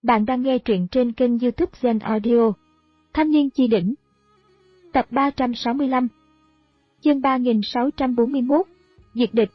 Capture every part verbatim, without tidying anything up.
Bạn đang nghe truyện trên kênh YouTube Zen Audio. Thanh niên chi đỉnh. Tập ba trăm sáu mươi lăm. Chương ba nghìn sáu trăm bốn mươi mốt. Diệt địch.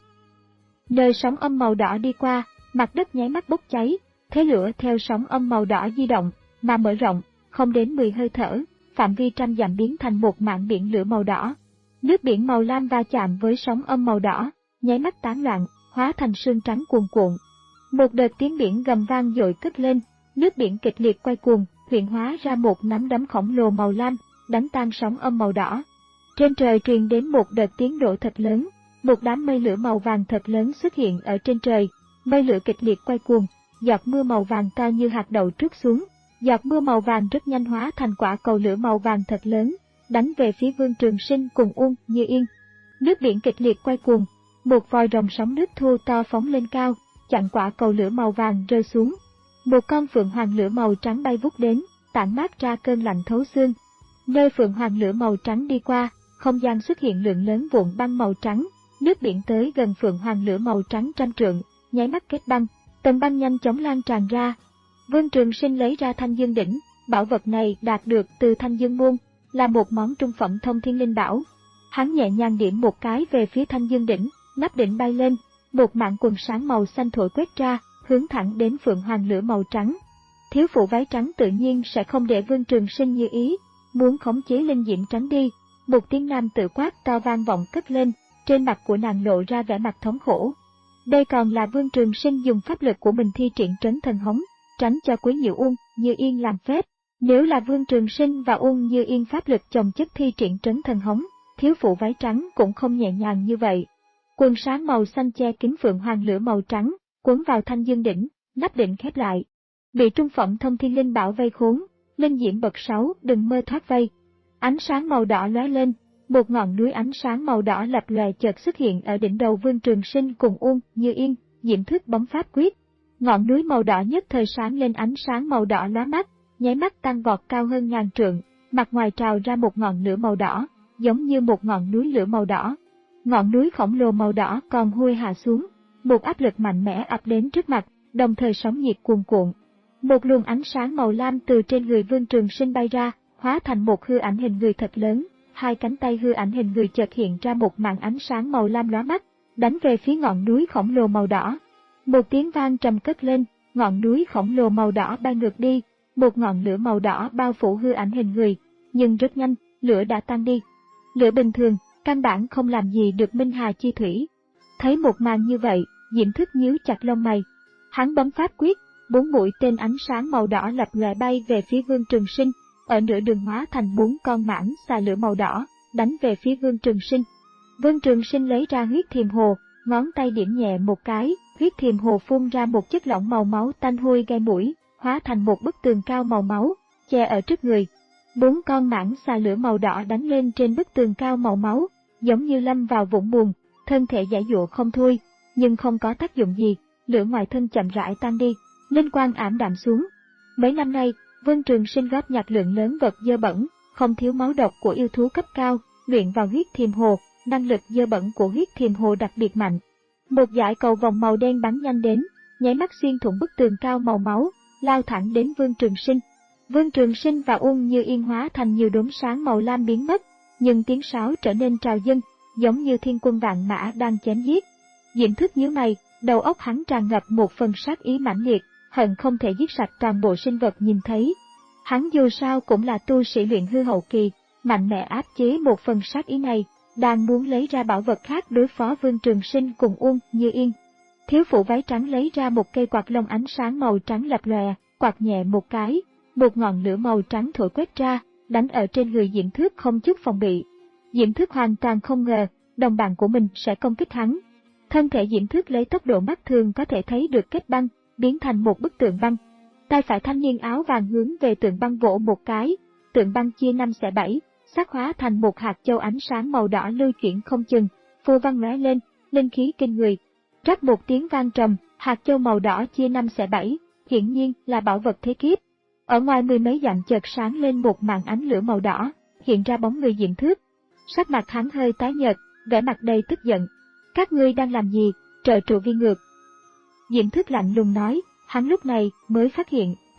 Nơi sóng âm màu đỏ đi qua, mặt đất nháy mắt bốc cháy, thế lửa theo sóng âm màu đỏ di động mà mở rộng, không đến mười hơi thở, phạm vi trăm dặm biến thành một mảng biển lửa màu đỏ. Nước biển màu lam va chạm với sóng âm màu đỏ, nháy mắt tán loạn, hóa thành sương trắng cuồn cuộn. Một đợt tiếng biển gầm vang dội cất lên, nước biển kịch liệt quay cuồng, hiện hóa ra một nắm đấm khổng lồ màu lam, đánh tan sóng âm màu đỏ. Trên trời truyền đến một đợt tiếng nổ thật lớn, một đám mây lửa màu vàng thật lớn xuất hiện ở trên trời, mây lửa kịch liệt quay cuồng, giọt mưa màu vàng to như hạt đậu trút xuống, giọt mưa màu vàng rất nhanh hóa thành quả cầu lửa màu vàng thật lớn, đánh về phía Vương Trường Sinh cùng Uông Như Yên. Nước biển kịch liệt quay cuồng, một vòi rồng sóng nước thu to phóng lên cao, chặn quả cầu lửa màu vàng rơi xuống. Một con phượng hoàng lửa màu trắng bay vút đến, tản mát ra cơn lạnh thấu xương. Nơi phượng hoàng lửa màu trắng đi qua, không gian xuất hiện lượng lớn vụn băng màu trắng, nước biển tới gần phượng hoàng lửa màu trắng trăm trượng, nháy mắt kết băng, tầng băng nhanh chóng lan tràn ra. Vương Trường Sinh lấy ra Thanh Dương đỉnh, bảo vật này đạt được từ Thanh Dương môn, là một món trung phẩm thông thiên linh bảo. Hắn nhẹ nhàng điểm một cái về phía Thanh Dương đỉnh, nắp đỉnh bay lên, một mảng quần sáng màu xanh thổi quét ra, hướng thẳng đến phượng hoàng lửa màu trắng. Thiếu phụ váy trắng tự nhiên sẽ không để Vương Trường Sinh như ý, muốn khống chế linh diễm tránh đi. Một tiếng nam tự quát to vang vọng cất lên, trên mặt của nàng lộ ra vẻ mặt thống khổ. Đây còn là Vương Trường Sinh dùng pháp lực của mình thi triển trấn thần hống, tránh cho Quế Nhiễu Uông Như Yên làm phép. Nếu là Vương Trường Sinh và Uông Như Yên pháp lực chồng chất thi triển trấn thần hống, thiếu phụ váy trắng cũng không nhẹ nhàng như vậy. Quần sáng màu xanh che kín phượng hoàng lửa màu trắng, cuốn vào Thanh Dương đỉnh, nắp đỉnh khép lại. Bị trung phẩm thông thiên linh bảo vây khốn, linh diễm bậc sáu đừng mơ thoát vây. Ánh sáng màu đỏ lóe lên, một ngọn núi ánh sáng màu đỏ lập lòe chợt xuất hiện ở đỉnh đầu Vương Trường Sinh cùng Uông Như Yên, diễm thức bấm pháp quyết. Ngọn núi màu đỏ nhất thời sáng lên ánh sáng màu đỏ lóa mắt, nháy mắt tăng vọt cao hơn ngàn trượng, mặt ngoài trào ra một ngọn lửa màu đỏ, giống như một ngọn núi lửa màu đỏ. Ngọn núi khổng lồ màu đỏ còn hui hạ xuống, một áp lực mạnh mẽ ập đến trước mặt, đồng thời sóng nhiệt cuồn cuộn. Một luồng ánh sáng màu lam từ trên người Vương Trường Sinh bay ra, hóa thành một hư ảnh hình người thật lớn, hai cánh tay hư ảnh hình người chợt hiện ra một màn ánh sáng màu lam lóa mắt, đánh về phía ngọn núi khổng lồ màu đỏ. Một tiếng vang trầm cất lên, ngọn núi khổng lồ màu đỏ bay ngược đi, một ngọn lửa màu đỏ bao phủ hư ảnh hình người, nhưng rất nhanh, lửa đã tan đi. Lửa bình thường, căn bản không làm gì được Minh Hà chi thủy. Thấy một màn như vậy, Diễm Thức nhíu chặt lông mày. Hắn bấm pháp quyết, bốn mũi tên ánh sáng màu đỏ lập lòe bay về phía Vương Trường Sinh, ở nửa đường hóa thành bốn con mãng xà lửa màu đỏ, đánh về phía Vương Trường Sinh. Vương Trường Sinh lấy ra huyết thiềm hồ, ngón tay điểm nhẹ một cái, huyết thiềm hồ phun ra một chất lỏng màu máu tanh hôi gai mũi, hóa thành một bức tường cao màu máu, che ở trước người. Bốn con mãng xà lửa màu đỏ đánh lên trên bức tường cao màu máu, giống như lâm vào vũng buồn, thân thể giãy giụa không thôi, nhưng không có tác dụng gì, lửa ngoài thân chậm rãi tan đi, linh quang ảm đạm xuống. Mấy năm nay, Vương Trường Sinh góp nhặt lượng lớn vật dơ bẩn, không thiếu máu độc của yêu thú cấp cao, luyện vào huyết thiềm hồ, năng lực dơ bẩn của huyết thiềm hồ đặc biệt mạnh. Một dải cầu vòng màu đen bắn nhanh đến, nháy mắt xuyên thủng bức tường cao màu máu, lao thẳng đến Vương Trường Sinh. Vương Trường Sinh và Uông Như Yên hóa thành nhiều đốm sáng màu lam biến mất, nhưng tiếng sáo trở nên trào dâng, giống như thiên quân vạn mã đang chém giết. Diễm Thức nhíu mày, đầu óc hắn tràn ngập một phần sát ý mãnh liệt, hận không thể giết sạch toàn bộ sinh vật nhìn thấy. Hắn dù sao cũng là tu sĩ luyện hư hậu kỳ, mạnh mẽ áp chế một phần sát ý này, đang muốn lấy ra bảo vật khác đối phó Vương Trường Sinh cùng Uông Như Yên. Thiếu phụ váy trắng lấy ra một cây quạt lông ánh sáng màu trắng lập lòe, quạt nhẹ một cái, một ngọn lửa màu trắng thổi quét ra, đánh ở trên người Diễm Thức không chút phòng bị. Diễm Thức hoàn toàn không ngờ, đồng bạn của mình sẽ công kích hắn. Thân thể Diễm Thức lấy tốc độ mắt thường có thể thấy được kết băng, biến thành một bức tượng băng. Tay phải thanh niên áo vàng hướng về tượng băng vỗ một cái, tượng băng chia năm xẻ bảy, xác hóa thành một hạt châu ánh sáng màu đỏ lưu chuyển không chừng, phù văn lóe lên, linh khí kinh người. Rắc một tiếng vang trầm, hạt châu màu đỏ chia năm xẻ bảy, hiển nhiên là bảo vật thế kiếp. Ở ngoài mười mấy dặm chợt sáng lên một màn ánh lửa màu đỏ, hiện ra bóng người Diễm Thức. Sắc mặt hắn hơi tái nhợt, vẻ mặt đầy tức giận. Các ngươi đang làm gì, trợ trụ vi ngược? Diễm Thức lạnh lùng nói, hắn lúc này mới phát hiện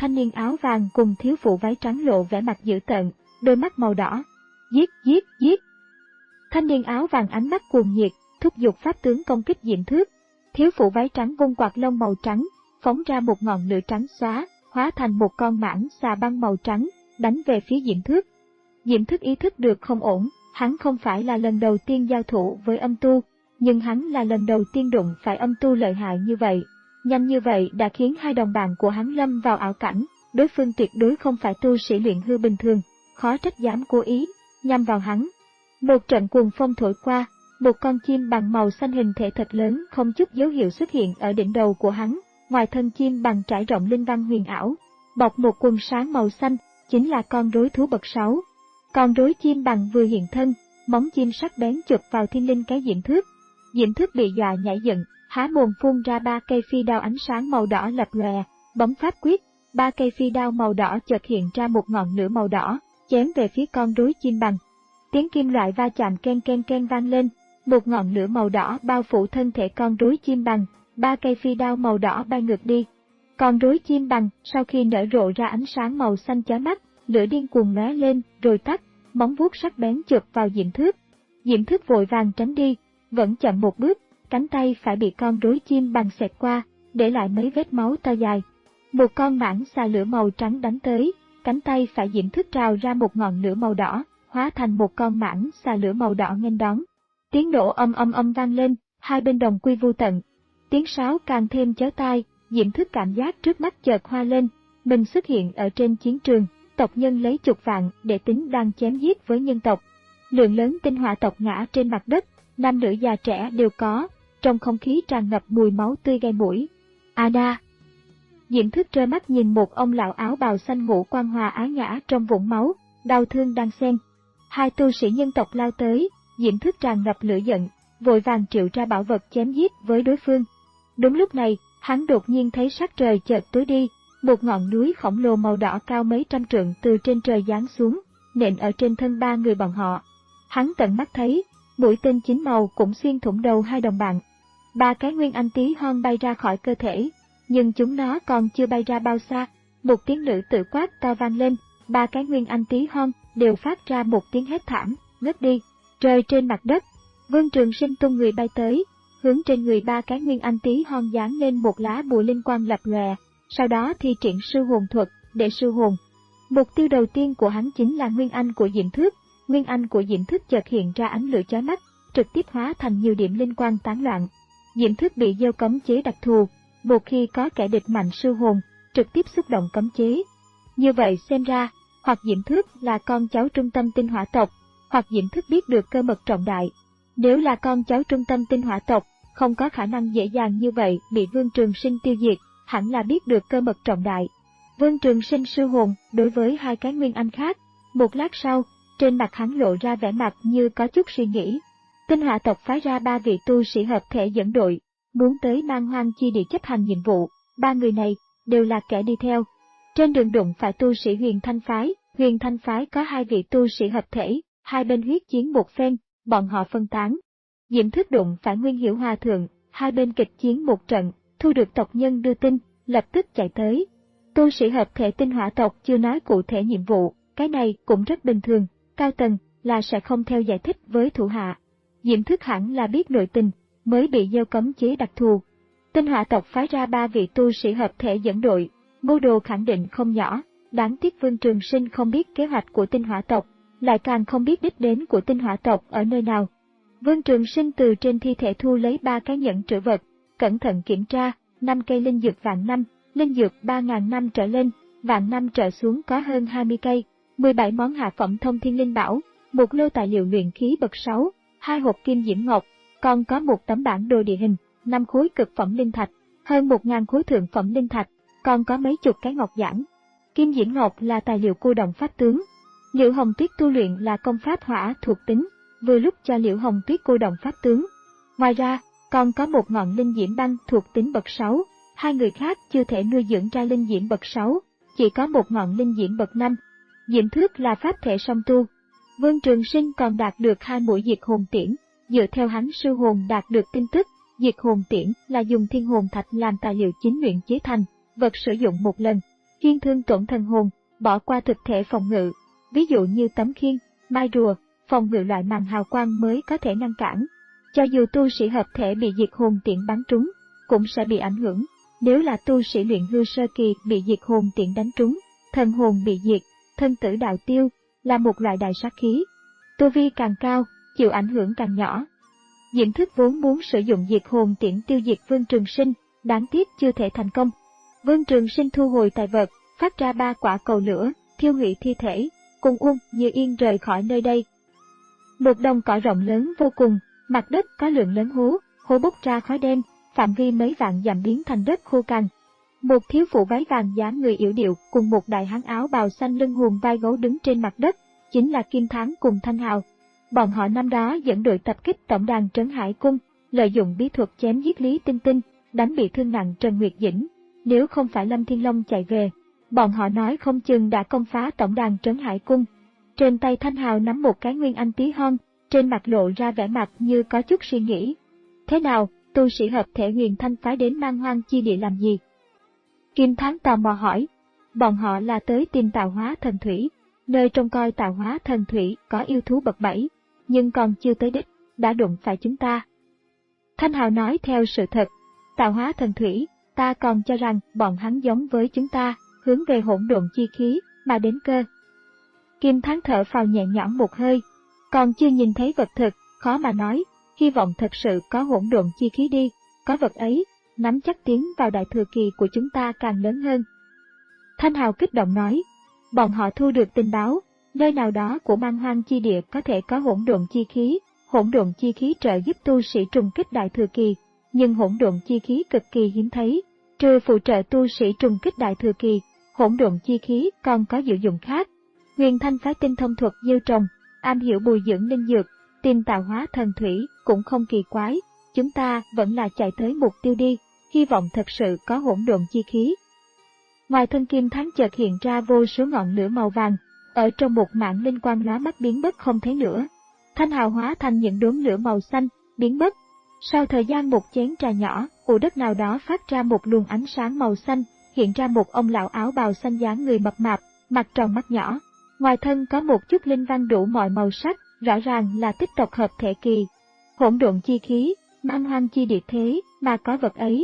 thanh niên áo vàng cùng thiếu phụ váy trắng lộ vẻ mặt dữ tợn, đôi mắt màu đỏ. Giết, giết, giết! Thanh niên áo vàng ánh mắt cuồng nhiệt, thúc giục pháp tướng công kích Diễm Thước. Thiếu phụ váy trắng vung quạt lông màu trắng, phóng ra một ngọn lửa trắng xóa, hóa thành một con mãng xà băng màu trắng, đánh về phía Diễm Thước. Diễm Thước ý thức được không ổn, hắn không phải là lần đầu tiên giao thủ với âm tu, nhưng hắn là lần đầu tiên đụng phải âm tu lợi hại như vậy. Nhanh như vậy đã khiến hai đồng bạn của hắn lâm vào ảo cảnh, đối phương tuyệt đối không phải tu sĩ luyện hư bình thường, khó trách dám cố ý nhắm vào hắn. Một trận cuồng phong thổi qua, một con chim bằng màu xanh hình thể thật lớn không chút dấu hiệu xuất hiện ở đỉnh đầu của hắn, ngoài thân chim bằng trải rộng linh văn huyền ảo, bọc một quần sáng màu xanh, chính là con rối thú bậc sáu. Con rối chim bằng vừa hiện thân, móng chim sắc bén chụp vào thiên linh cái Diễm Thước. Diễm Thước bị dọa nhảy dựng, há mồm phun ra ba cây phi đao ánh sáng màu đỏ lập lòe, bấm pháp quyết, ba cây phi đao màu đỏ chợt hiện ra một ngọn lửa màu đỏ, chém về phía con rối chim bằng. Tiếng kim loại va chạm ken ken ken vang lên, một ngọn lửa màu đỏ bao phủ thân thể con rối chim bằng, ba cây phi đao màu đỏ bay ngược đi. Con rối chim bằng sau khi nở rộ ra ánh sáng màu xanh chói mắt, lửa điên cuồng lóe lên rồi tắt, móng vuốt sắc bén chụp vào Diễm Thước. Diễm Thước vội vàng tránh đi, vẫn chậm một bước, cánh tay phải bị con rối chim bằng xẹt qua, để lại mấy vết máu to dài. Một con mãng xà lửa màu trắng đánh tới, cánh tay phải Diễm Thước trào ra một ngọn lửa màu đỏ, hóa thành một con mãng xà lửa màu đỏ nghênh đón. Tiếng nổ âm âm âm vang lên, hai bên đồng quy vu tận. Tiếng sáo càng thêm chói tai, Diễm Thước cảm giác trước mắt chợt hoa lên, mình xuất hiện ở trên chiến trường, tộc nhân lấy chục vạn để tính đang chém giết với nhân tộc. Lượng lớn tinh hỏa tộc ngã trên mặt đất, nam nữ già trẻ đều có, trong không khí tràn ngập mùi máu tươi gai mũi. Ada! Diễm Thước trơ mắt nhìn một ông lão áo bào xanh ngũ quan hòa ái ngã trong vũng máu, đau thương đang xen. Hai tu sĩ nhân tộc lao tới, Diễm Thước tràn ngập lửa giận, vội vàng triệu ra bảo vật chém giết với đối phương. Đúng lúc này, hắn đột nhiên thấy sắc trời chợt tối đi, một ngọn núi khổng lồ màu đỏ cao mấy trăm trượng từ trên trời giáng xuống, nện ở trên thân ba người bọn họ. Hắn tận mắt thấy, mũi tên chín màu cũng xuyên thủng đầu hai đồng bạn. Ba cái nguyên anh tí hon bay ra khỏi cơ thể, nhưng chúng nó còn chưa bay ra bao xa, một tiếng nữ tự quát to vang lên, ba cái nguyên anh tí hon đều phát ra một tiếng hét thảm, ngất đi, rơi trên mặt đất. Vương Trường Sinh tung người bay tới, hướng trên người ba cái nguyên anh tí hon dán lên một lá bùa linh quang lập lòe, sau đó thi triển sư hồn thuật để sư hồn. Mục tiêu đầu tiên của hắn chính là nguyên anh của Diễm Thước. Nguyên anh của Diễm Thước chợt hiện ra ánh lửa chói mắt, trực tiếp hóa thành nhiều điểm linh quang tán loạn. Diễm Thước bị gieo cấm chế đặc thù, một khi có kẻ địch mạnh sư hồn, trực tiếp xúc động cấm chế. Như vậy xem ra, hoặc Diễm Thước là con cháu trung tâm tinh hỏa tộc, hoặc Diễm Thước biết được cơ mật trọng đại. Nếu là con cháu trung tâm tinh hỏa tộc, không có khả năng dễ dàng như vậy bị Vương Trường Sinh tiêu diệt, hẳn là biết được cơ mật trọng đại. Vương Trường Sinh sư hồn đối với hai cái nguyên anh khác, một lát sau, trên mặt hắn lộ ra vẻ mặt như có chút suy nghĩ. Tinh hỏa tộc phái ra ba vị tu sĩ hợp thể dẫn đội, muốn tới Man Hoang Chi Địa chấp hành nhiệm vụ, ba người này đều là kẻ đi theo. Trên đường đụng phải tu sĩ Huyền Thanh phái, Huyền Thanh phái có hai vị tu sĩ hợp thể, hai bên huyết chiến một phen, bọn họ phân tán. Diễm Thước đụng phải Nguyên Hiểu Hòa thượng, hai bên kịch chiến một trận, thu được tộc nhân đưa tin, lập tức chạy tới. Tu sĩ hợp thể tinh hỏa tộc chưa nói cụ thể nhiệm vụ, cái này cũng rất bình thường, cao tầng là sẽ không theo giải thích với thủ hạ. Diễm Thước hẳn là biết nội tình, mới bị gieo cấm chế đặc thù. Tinh hỏa tộc phái ra ba vị tu sĩ hợp thể dẫn đội, mưu đồ khẳng định không nhỏ, đáng tiếc Vương Trường Sinh không biết kế hoạch của tinh hỏa tộc, lại càng không biết đích đến của tinh hỏa tộc ở nơi nào. Vương Trường Sinh từ trên thi thể thu lấy ba cái nhẫn trữ vật, cẩn thận kiểm tra, năm cây linh dược vạn năm, linh dược ba ngàn năm trở lên, vạn năm trở xuống có hơn hai mươi cây, mười bảy món hạ phẩm thông thiên linh bảo, một lô tài liệu luyện khí bậc sáu, hai hộp kim diễm ngọc, còn có một tấm bản đồ địa hình, năm khối cực phẩm linh thạch, hơn một ngàn khối thượng phẩm linh thạch, còn có mấy chục cái ngọc giản. Kim diễm ngọc là tài liệu cô động pháp tướng. Liễu Hồng Tuyết tu luyện là công pháp hỏa thuộc tính, vừa lúc cho Liễu Hồng Tuyết cô động pháp tướng. Ngoài ra, còn có một ngọn linh diễm băng thuộc tính bậc sáu, hai người khác chưa thể nuôi dưỡng ra linh diễm bậc sáu, chỉ có một ngọn linh diễm bậc năm. Diễm Thước là pháp thể song tu. Vương Trường Sinh còn đạt được hai mũi diệt hồn tiễn, dựa theo hắn sư hồn đạt được tin tức, diệt hồn tiễn là dùng thiên hồn thạch làm tài liệu chính luyện chế thành, vật sử dụng một lần. Khiên thương tổn thần hồn, bỏ qua thực thể phòng ngự, ví dụ như tấm khiên, mai rùa, phòng ngự loại màn hào quang mới có thể ngăn cản. Cho dù tu sĩ hợp thể bị diệt hồn tiễn bắn trúng, cũng sẽ bị ảnh hưởng. Nếu là tu sĩ luyện hư sơ kỳ bị diệt hồn tiễn đánh trúng, thần hồn bị diệt, thân tử đạo tiêu, là một loại đại sát khí. Tu vi càng cao, chịu ảnh hưởng càng nhỏ. Diễn Thức vốn muốn sử dụng diệt hồn tiễn tiêu diệt Vương Trường Sinh, đáng tiếc chưa thể thành công. Vương Trường Sinh thu hồi tài vật, phát ra ba quả cầu lửa, thiêu hủy thi thể, cùng Uông Như Yên rời khỏi nơi đây. Một đồng cỏ rộng lớn vô cùng, mặt đất có lượng lớn hố, hố bốc ra khói đen, phạm vi mấy vạn dặm biến thành đất khô cằn. Một thiếu phụ váy vàng dáng người yểu điệu cùng một đại hán áo bào xanh lưng hùm vai gấu đứng trên mặt đất, chính là Kim Thắng cùng Thanh Hào. Bọn họ năm đó dẫn đội tập kích tổng đàn Trấn Hải Cung, lợi dụng bí thuật chém giết Lý Tinh Tinh, đánh bị thương nặng Trần Nguyệt Dĩnh. Nếu không phải Lâm Thiên Long chạy về, bọn họ nói không chừng đã công phá tổng đàn Trấn Hải Cung. Trên tay Thanh Hào nắm một cái nguyên anh tí hon, trên mặt lộ ra vẻ mặt như có chút suy nghĩ. Thế nào, tu sĩ hợp thể Huyền Thanh phái đến Man Hoang chi địa làm gì? Kim Thắng tò mò hỏi. Bọn họ là tới tìm Tạo Hóa Thần Thủy, nơi trông coi Tạo Hóa Thần Thủy có yêu thú bậc bảy, nhưng còn chưa tới đích, đã đụng phải chúng ta. Thanh Hào nói theo sự thật, Tạo Hóa Thần Thủy, ta còn cho rằng bọn hắn giống với chúng ta, hướng về hỗn độn chi khí mà đến cơ. Kim Thắng thở phào nhẹ nhõm một hơi, còn chưa nhìn thấy vật thực, khó mà nói, hy vọng thật sự có hỗn độn chi khí đi, có vật ấy, nắm chắc tiến vào đại thừa kỳ của chúng ta càng lớn hơn. Thanh Hào kích động nói, bọn họ thu được tình báo, nơi nào đó của Man Hoang chi địa có thể có hỗn độn chi khí, hỗn độn chi khí trợ giúp tu sĩ trùng kích đại thừa kỳ, nhưng hỗn độn chi khí cực kỳ hiếm thấy, trừ phụ trợ tu sĩ trùng kích đại thừa kỳ, hỗn độn chi khí còn có diệu dụng khác. Huyền Thanh phái tinh thông thuật gieo trồng, am hiểu bồi dưỡng linh dược, tìm Tạo Hóa Thần Thủy cũng không kỳ quái, chúng ta vẫn là chạy tới mục tiêu đi, hy vọng thật sự có hỗn độn chi khí. Ngoài thân Kim Thắng chợt hiện ra vô số ngọn lửa màu vàng, ở trong một mảng linh quang lóa mắt biến mất không thấy nữa. Thanh Hào hóa thành những đốm lửa màu xanh, biến mất. Sau thời gian một chén trà nhỏ, ụ đất nào đó phát ra một luồng ánh sáng màu xanh, hiện ra một ông lão áo bào xanh dáng người mập mạp, mặt tròn mắt nhỏ. Ngoài thân có một chút linh văn đủ mọi màu sắc, rõ ràng là tích tộc hợp thể kỳ. Hỗn độn chi khí, Man Hoang chi địa thế mà có vật ấy.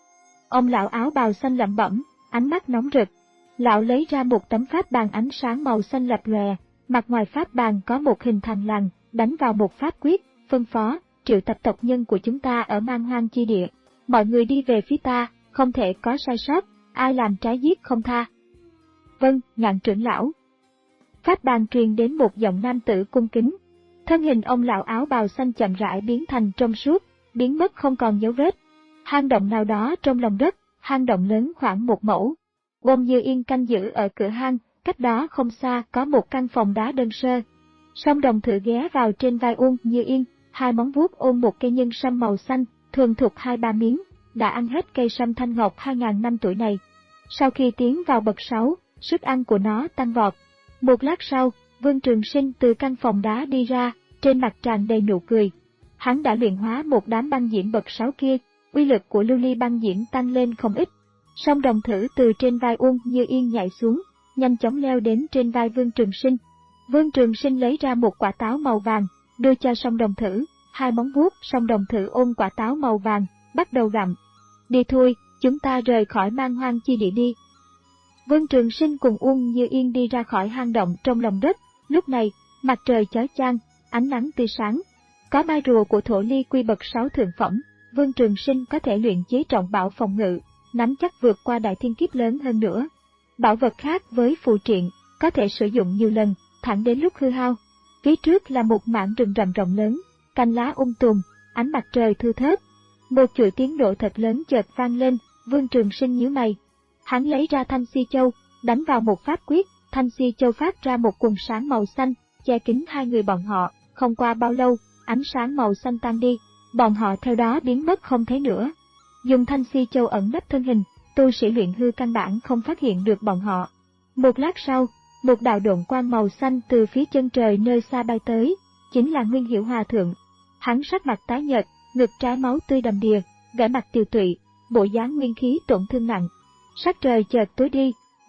Ông lão áo bào xanh lẩm bẩm, ánh mắt nóng rực. Lão lấy ra một tấm pháp bàn ánh sáng màu xanh lập lòe, mặt ngoài pháp bàn có một hình thành lằn, đánh vào một pháp quyết, phân phó, triệu tập tộc nhân của chúng ta ở Man Hoang chi địa. Mọi người đi về phía ta, không thể có sai sót, ai làm trái giết không tha. Vâng, Ngạn trưởng lão. Pháp bàn truyền đến một giọng nam tử cung kính. Thân hình ông lão áo bào xanh chậm rãi biến thành trong suốt, biến mất không còn dấu vết. Hang động nào đó trong lòng đất, hang động lớn khoảng một mẫu. Uông Như Yên canh giữ ở cửa hang, cách đó không xa có một căn phòng đá đơn sơ. Song Đồng thử ghé vào trên vai Uông Như Yên, hai móng vuốt ôm một cây nhân sâm màu xanh, thường thuộc hai ba miếng, đã ăn hết cây sâm thanh ngọc hai ngàn năm tuổi này. Sau khi tiến vào bậc sáu, sức ăn của nó tăng vọt. Một lát sau, Vương Trường Sinh từ căn phòng đá đi ra, trên mặt tràn đầy nụ cười. Hắn đã luyện hóa một đám băng diễm bậc sáu kia, uy lực của lưu ly băng diễm tăng lên không ít. Song Đồng thử từ trên vai Uông Như Yên nhảy xuống, nhanh chóng leo đến trên vai Vương Trường Sinh. Vương Trường Sinh lấy ra một quả táo màu vàng, đưa cho Song Đồng thử, hai móng vuốt Song Đồng thử ôm quả táo màu vàng, bắt đầu gặm. Đi thôi, chúng ta rời khỏi Man Hoang chi địa đi. Vương Trường Sinh cùng Uông Như Yên đi ra khỏi hang động trong lòng đất. Lúc này, mặt trời chói chang, ánh nắng tươi sáng. Có mai rùa của thổ ly quy bậc sáu thượng phẩm, Vương Trường Sinh có thể luyện chế trọng bảo phòng ngự, nắm chắc vượt qua đại thiên kiếp lớn hơn nữa. Bảo vật khác với phù triện, có thể sử dụng nhiều lần, thẳng đến lúc hư hao. Phía trước là một mảng rừng rậm rộng lớn, cành lá um tùm, ánh mặt trời thưa thớt. Một chuỗi tiếng nổ thật lớn chợt vang lên, Vương Trường Sinh nhíu mày. Hắn lấy ra thanh si châu, đánh vào một pháp quyết, thanh si châu phát ra một quần sáng màu xanh, che kín hai người bọn họ. Không qua bao lâu, ánh sáng màu xanh tan đi, bọn họ theo đó biến mất không thấy nữa. Dùng thanh si châu ẩn nấp thân hình, tu sĩ luyện hư căn bản không phát hiện được bọn họ. Một lát sau, một đạo độn quang màu xanh từ phía chân trời nơi xa bay tới, chính là Nguyên Hiểu Hòa thượng. Hắn sắc mặt tái nhợt, ngực trái máu tươi đầm đìa, vẻ mặt tiều tụy, bộ dáng nguyên khí tổn thương nặng. Sắc trời chợt tối đi,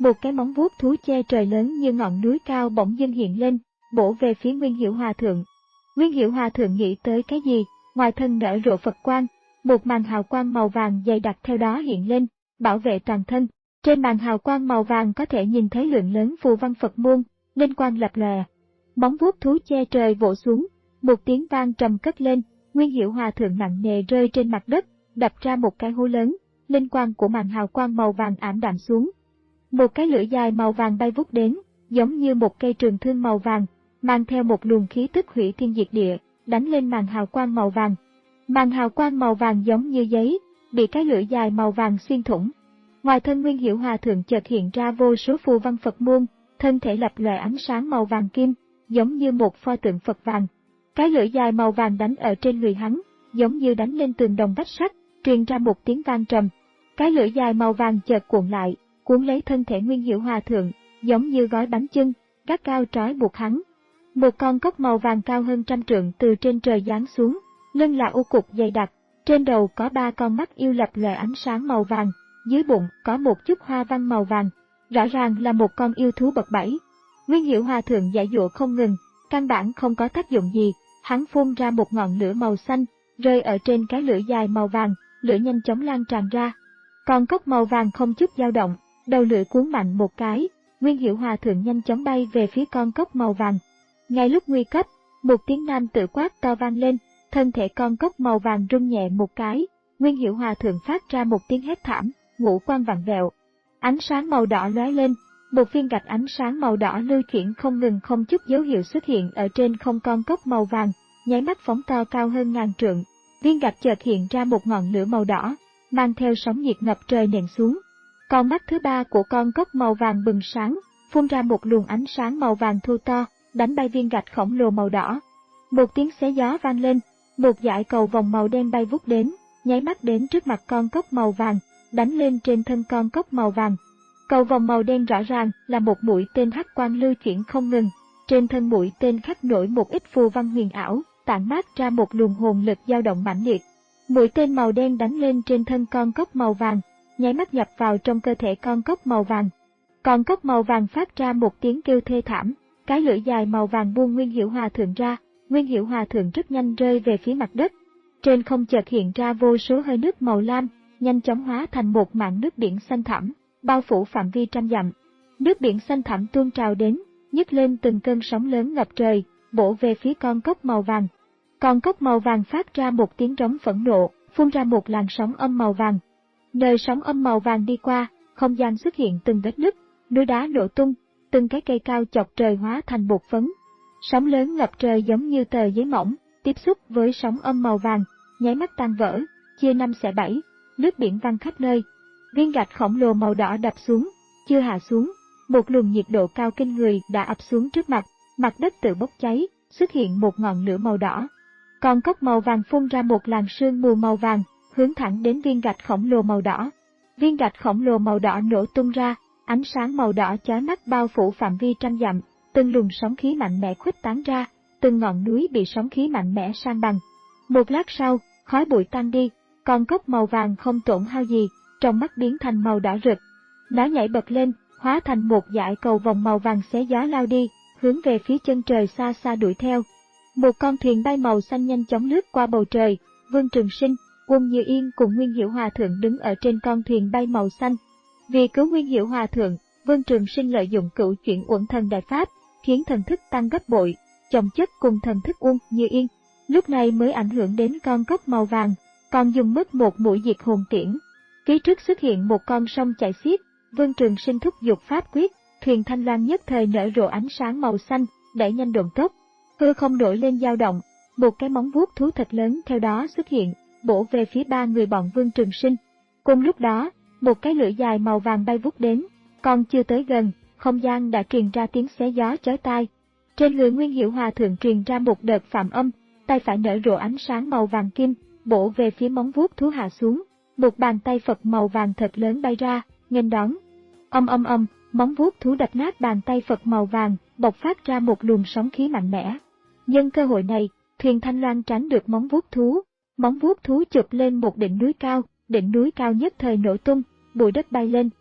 một cái móng vuốt thú che trời lớn như ngọn núi cao bỗng dưng hiện lên, bổ về phía Nguyên Hiểu Hòa Thượng. Nguyên Hiểu Hòa Thượng nghĩ tới cái gì, ngoài thân nở rộ Phật quang, một màn hào quang màu vàng dày đặc theo đó hiện lên, bảo vệ toàn thân. Trên màn hào quang màu vàng có thể nhìn thấy lượng lớn phù văn Phật môn, linh quang lập lòe. Móng vuốt thú che trời vỗ xuống, một tiếng vang trầm cất lên, Nguyên Hiểu Hòa Thượng nặng nề rơi trên mặt đất, đập ra một cái hố lớn, linh quang của màn hào quang màu vàng ảm đạm xuống. Một cái lưỡi dài màu vàng bay vút đến, giống như một cây trường thương màu vàng, mang theo một luồng khí tức hủy thiên diệt địa, đánh lên màn hào quang màu vàng. Màn hào quang màu vàng giống như giấy, bị cái lưỡi dài màu vàng xuyên thủng. Ngoài thân Nguyên Hiểu Hòa Thượng chợt hiện ra vô số phù văn Phật môn, thân thể lập lòe ánh sáng màu vàng kim, giống như một pho tượng Phật vàng. Cái lưỡi dài màu vàng đánh ở trên người hắn, giống như đánh lên tường đồng vách sắt, truyền ra một tiếng vang trầm. Cái lưỡi dài màu vàng chợt cuộn lại, cuốn lấy thân thể Nguyên Hiểu Hòa Thượng, giống như gói bánh chưng, gắt cao trói buộc hắn. Một con cóc màu vàng cao hơn trăm trượng từ trên trời giáng xuống, lưng là u cục dày đặc, trên đầu có ba con mắt yêu lập lòe ánh sáng màu vàng, dưới bụng có một chút hoa văn màu vàng, rõ ràng là một con yêu thú bậc bảy. Nguyên Hiểu Hòa Thượng giãy giụa không ngừng, căn bản không có tác dụng gì, hắn phun ra một ngọn lửa màu xanh, rơi ở trên cái lưỡi dài màu vàng, lửa nhanh chóng lan tràn ra. Con cóc màu vàng không chút dao động, đầu lưỡi cuốn mạnh một cái, Nguyên Hiểu Hòa Thượng nhanh chóng bay về phía con cóc màu vàng. Ngay lúc nguy cấp, một tiếng nam tử quát to vang lên, thân thể con cóc màu vàng rung nhẹ một cái, Nguyên Hiểu Hòa Thượng phát ra một tiếng hét thảm, ngũ quan vặn vẹo. Ánh sáng màu đỏ lóe lên, một viên gạch ánh sáng màu đỏ lưu chuyển không ngừng không chút dấu hiệu xuất hiện ở trên không con cóc màu vàng, nháy mắt phóng to cao hơn ngàn trượng. Viên gạch chợt hiện ra một ngọn lửa màu đỏ, mang theo sóng nhiệt ngập trời nện xuống. Con mắt thứ ba của con cóc màu vàng bừng sáng, phun ra một luồng ánh sáng màu vàng thô to, đánh bay viên gạch khổng lồ màu đỏ. Một tiếng xé gió vang lên, một dải cầu vòng màu đen bay vút đến, nháy mắt đến trước mặt con cóc màu vàng, đánh lên trên thân con cóc màu vàng. Cầu vòng màu đen rõ ràng là một mũi tên hắc quang lưu chuyển không ngừng, trên thân mũi tên khắc nổi một ít phù văn huyền ảo, tản mát ra một luồng hồn lực dao động mãnh liệt. Mũi tên màu đen đánh lên trên thân con cóc màu vàng, nháy mắt nhập vào trong cơ thể con cóc màu vàng. Con cóc màu vàng phát ra một tiếng kêu thê thảm, cái lưỡi dài màu vàng buông Nguyên Hiểu Hòa Thượng ra, Nguyên Hiểu Hòa Thượng rất nhanh rơi về phía mặt đất. Trên không chợt hiện ra vô số hơi nước màu lam, nhanh chóng hóa thành một mảng nước biển xanh thẳm, bao phủ phạm vi trăm dặm. Nước biển xanh thẳm tuôn trào đến, nhấc lên từng cơn sóng lớn ngập trời, bổ về phía con cóc màu vàng. Con cóc màu vàng phát ra một tiếng rống phẫn nộ, phun ra một làn sóng âm màu vàng. Nơi sóng âm màu vàng đi qua, không gian xuất hiện từng vết nứt, núi đá nổ tung, từng cái cây cao chọc trời hóa thành bột phấn. Sóng lớn ngập trời giống như tờ giấy mỏng, tiếp xúc với sóng âm màu vàng, nháy mắt tan vỡ, chia năm xẻ bảy, nước biển văng khắp nơi. Viên gạch khổng lồ màu đỏ đập xuống, chưa hạ xuống, một luồng nhiệt độ cao kinh người đã ập xuống trước mặt, mặt đất tự bốc cháy, xuất hiện một ngọn lửa màu đỏ. Con cóc màu vàng phun ra một làn sương mù màu vàng, hướng thẳng đến viên gạch khổng lồ màu đỏ. Viên gạch khổng lồ màu đỏ nổ tung ra, ánh sáng màu đỏ chói mắt bao phủ phạm vi trăm dặm, từng luồng sóng khí mạnh mẽ khuếch tán ra, từng ngọn núi bị sóng khí mạnh mẽ san bằng. Một lát sau, khói bụi tan đi, con cóc màu vàng không tổn hao gì, trong mắt biến thành màu đỏ rực. Nó nhảy bật lên, hóa thành một dải cầu vòng màu vàng xé gió lao đi, hướng về phía chân trời xa xa đuổi theo. Một con thuyền bay màu xanh nhanh chóng lướt qua bầu trời, Vương Trường Sinh, Quân Như Yên cùng Nguyên Hiểu Hòa Thượng đứng ở trên con thuyền bay màu xanh. Vì cứu Nguyên Hiểu Hòa Thượng, Vương Trường Sinh lợi dụng cửu chuyển uẩn thần đại pháp, khiến thần thức tăng gấp bội, chồng chất cùng thần thức Quân Như Yên, lúc này mới ảnh hưởng đến con cóc màu vàng, còn dùng mất một mũi diệt hồn tiễn. Phía trước xuất hiện một con sông chảy xiết, Vương Trường Sinh thúc giục pháp quyết, thuyền thanh loan nhất thời nở rộ ánh sáng màu xanh, đẩy nhanh độn tốc. Hư không nổi lên dao động, một cái móng vuốt thú thật lớn theo đó xuất hiện, bổ về phía ba người bọn Vương Trường Sinh. Cùng lúc đó, một cái lưỡi dài màu vàng bay vút đến, còn chưa tới gần, không gian đã truyền ra tiếng xé gió chói tai. Trên người Nguyên Hiểu Hòa Thượng truyền ra một đợt phạm âm, tay phải nở rộ ánh sáng màu vàng kim, bổ về phía móng vuốt thú hạ xuống. Một bàn tay Phật màu vàng thật lớn bay ra, nghênh đón. Âm âm âm, móng vuốt thú đập nát bàn tay Phật màu vàng, bộc phát ra một luồng sóng khí mạnh mẽ. Nhân cơ hội này, thuyền thanh loan tránh được móng vuốt thú. Móng vuốt thú chụp lên một đỉnh núi cao, đỉnh núi cao nhất thời nổ tung, bụi đất bay lên.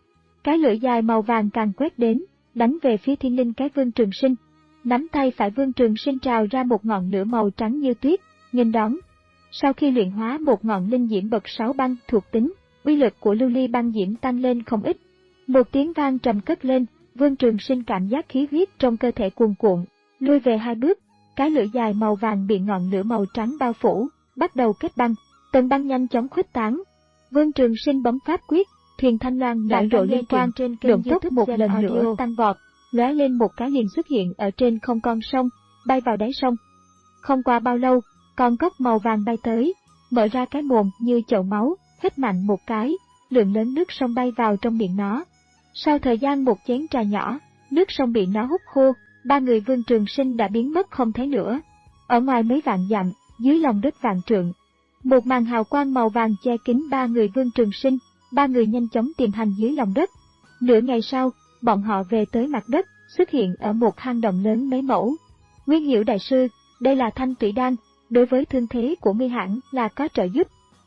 Cái lưỡi dài màu vàng càng quét đến, đánh về phía thiên linh cái Vương Trường Sinh. Nắm tay phải Vương Trường Sinh trào ra một ngọn lửa màu trắng như tuyết, nghênh đón. Sau khi luyện hóa một ngọn linh diễm bậc sáu băng thuộc tính, uy lực của lưu ly băng diễm tăng lên không ít. Một tiếng vang trầm cất lên, Vương Trường Sinh cảm giác khí huyết trong cơ thể cuồn cuộn, lui về hai bước, cái lưỡi dài màu vàng bị ngọn lửa màu trắng bao phủ, bắt đầu kết băng, tầng băng nhanh chóng khuếch tán. Vương Trường Sinh bấm pháp quyết, thuyền thanh loan nở rộ liên quang trên kênh YouTube một lần nữa tăng vọt, lóe lên một cái liền xuất hiện ở trên không con sông, bay vào đáy sông. Không qua bao lâu, con cốc màu vàng bay tới, mở ra cái mồm như chậu máu, hít mạnh một cái, lượng lớn nước sông bay vào trong miệng nó. Sau thời gian một chén trà nhỏ, nước sông bị nó hút khô, ba người Vương Trường Sinh đã biến mất không thấy nữa. Ở ngoài mấy vạn dặm, dưới lòng đất vạn trượng, một màn hào quang màu vàng che kín ba người Vương Trường Sinh, ba người nhanh chóng tìm hành dưới lòng đất. Nửa ngày sau, bọn họ về tới mặt đất, xuất hiện ở một hang động lớn mấy mẫu. Nguyên Hiểu đại sư, đây là thanh tủy đan, đối với thương thế của ngươi hẳn là có trợ giúp.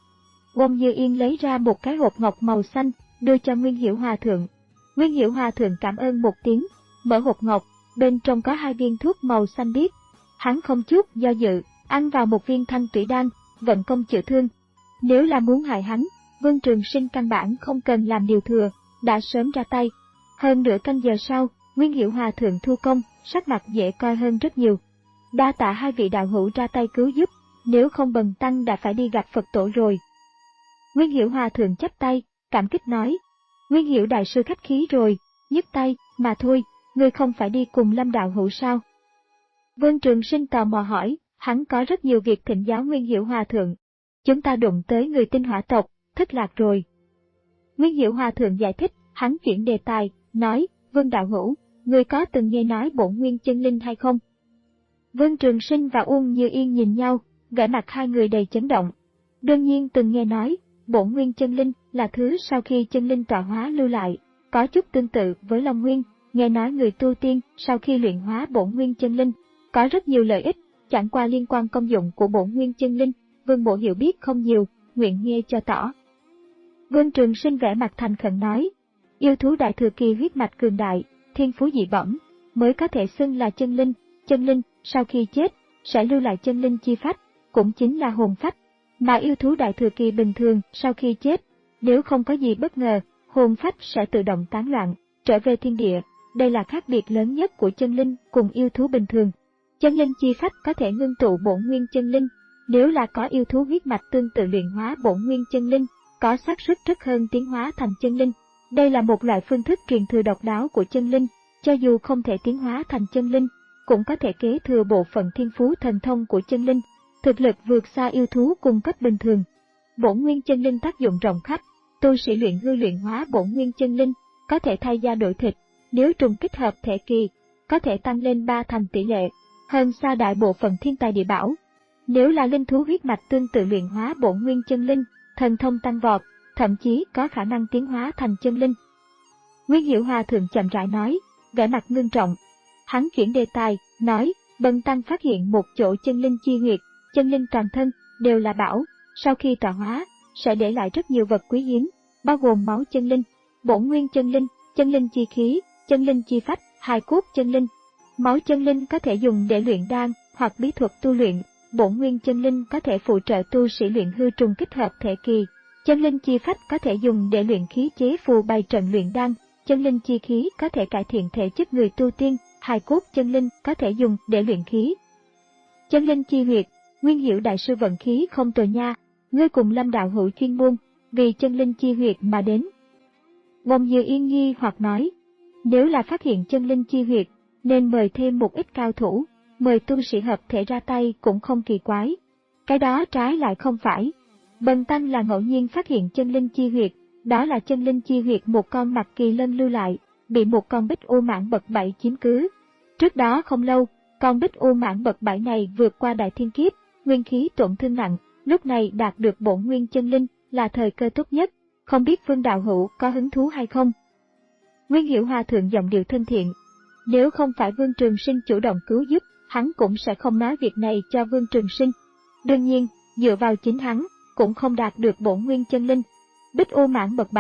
Wong Như Yên lấy ra một cái hộp ngọc màu xanh, đưa cho Nguyên Hiểu Hòa Thượng. Nguyên Hiểu Hòa Thượng cảm ơn một tiếng, mở hộp ngọc, bên trong có hai viên thuốc màu xanh biếc. Hắn không chút do dự, ăn vào một viên thanh tủy đan, vận công chữa thương. Nếu là muốn hại hắn, Vương Trường Sinh căn bản không cần làm điều thừa, đã sớm ra tay. Hơn nửa canh giờ sau, Nguyên Hiểu Hòa Thượng thu công, sắc mặt dễ coi hơn rất nhiều. Đa tạ hai vị đạo hữu ra tay cứu giúp, nếu không bần tăng đã phải đi gặp Phật tổ rồi. Nguyên Hiểu Hòa Thượng chắp tay, cảm kích nói. Nguyên Hiểu đại sư khách khí rồi, nhấc tay, mà thôi, ngươi không phải đi cùng Lâm đạo hữu sao? Vương Trường Sinh tò mò hỏi, hắn có rất nhiều việc thỉnh giáo Nguyên Hiểu Hòa Thượng. Chúng ta đụng tới người tinh hỏa tộc, thất lạc rồi. Nguyên Hiểu Hòa Thượng giải thích, hắn chuyển đề tài, nói, Vương đạo hữu, ngươi có từng nghe nói bổn nguyên chân linh hay không? Vương Trường Sinh và Uông Như Yên nhìn nhau, vẻ mặt hai người đầy chấn động. Đương nhiên từng nghe nói, bổn nguyên chân linh là thứ sau khi chân linh tọa hóa lưu lại, có chút tương tự với Long Nguyên, nghe nói người tu tiên sau khi luyện hóa bổn nguyên chân linh, có rất nhiều lợi ích, chẳng qua liên quan công dụng của bổn nguyên chân linh, Vương Mộ hiểu biết không nhiều, nguyện nghe cho tỏ. Vương Trường Sinh vẻ mặt thành khẩn nói, yêu thú đại thừa kỳ huyết mạch cường đại, thiên phú dị bẩm, mới có thể xưng là chân linh, chân linh sau khi chết sẽ lưu lại chân linh chi phách, cũng chính là hồn phách, mà yêu thú đại thừa kỳ bình thường sau khi chết, nếu không có gì bất ngờ, hồn phách sẽ tự động tán loạn, trở về thiên địa, đây là khác biệt lớn nhất của chân linh cùng yêu thú bình thường. Chân linh chi phách có thể ngưng tụ bổn nguyên chân linh, nếu là có yêu thú huyết mạch tương tự luyện hóa bổn nguyên chân linh, có xác suất rất hơn tiến hóa thành chân linh. Đây là một loại phương thức truyền thừa độc đáo của chân linh, cho dù không thể tiến hóa thành chân linh, cũng có thể kế thừa bộ phận thiên phú thần thông của chân linh, thực lực vượt xa yêu thú cùng cấp bình thường. Bổn nguyên chân linh tác dụng rộng khắp, tu sĩ luyện hư luyện hóa bổn nguyên chân linh, có thể thay da đổi thịt, nếu trùng kích hợp thể kỳ, có thể tăng lên ba thành tỷ lệ, hơn xa đại bộ phận thiên tài địa bảo. Nếu là linh thú huyết mạch tương tự luyện hóa bổn nguyên chân linh, thần thông tăng vọt, thậm chí có khả năng tiến hóa thành chân linh. Nguyên Hiểu Hòa Thượng chậm rãi nói, vẻ mặt ngưng trọng. Hắn chuyển đề tài, nói, bần tăng phát hiện một chỗ chân linh chi huyệt, chân linh toàn thân, đều là bảo, sau khi tọa hóa, sẽ để lại rất nhiều vật quý hiếm, bao gồm máu chân linh, bổn nguyên chân linh, chân linh chi khí, chân linh chi phách, hài cốt chân linh. Máu chân linh có thể dùng để luyện đan, hoặc bí thuật tu luyện, bổn nguyên chân linh có thể phụ trợ tu sĩ luyện hư trùng kích hợp thể kỳ. Chân linh chi phách có thể dùng để luyện khí chế phù bày trận luyện đan, chân linh chi khí có thể cải thiện thể chất người tu tiên, hài cốt chân linh có thể dùng để luyện khí. Chân linh chi huyệt, Nguyên Hiểu đại sư vận khí không tồi nha, ngươi cùng Lâm đạo hữu chuyên môn, vì chân linh chi huyệt mà đến. Wong Như Yên nghi hoặc nói, nếu là phát hiện chân linh chi huyệt, nên mời thêm một ít cao thủ, mời tu sĩ hợp thể ra tay cũng không kỳ quái. Cái đó trái lại không phải. Bần tăng là ngẫu nhiên phát hiện chân linh chi huyệt, đó là chân linh chi huyệt một con mặc kỳ lân lưu lại, bị một con bích u mãng bậc bảy chiếm cứ. Trước đó không lâu, con bích u mãng bậc bảy này vượt qua đại thiên kiếp, nguyên khí tổn thương nặng, lúc này đạt được bổn nguyên chân linh là thời cơ tốt nhất, không biết Vương đạo hữu có hứng thú hay không? Nguyên Hiểu Hòa Thượng giọng điệu thân thiện, nếu không phải Vương Trường Sinh chủ động cứu giúp, hắn cũng sẽ không nói việc này cho Vương Trường Sinh. Đương nhiên, dựa vào chính hắn, cũng không đạt được bổn nguyên chân linh. Bích ô mãng bậc bảy,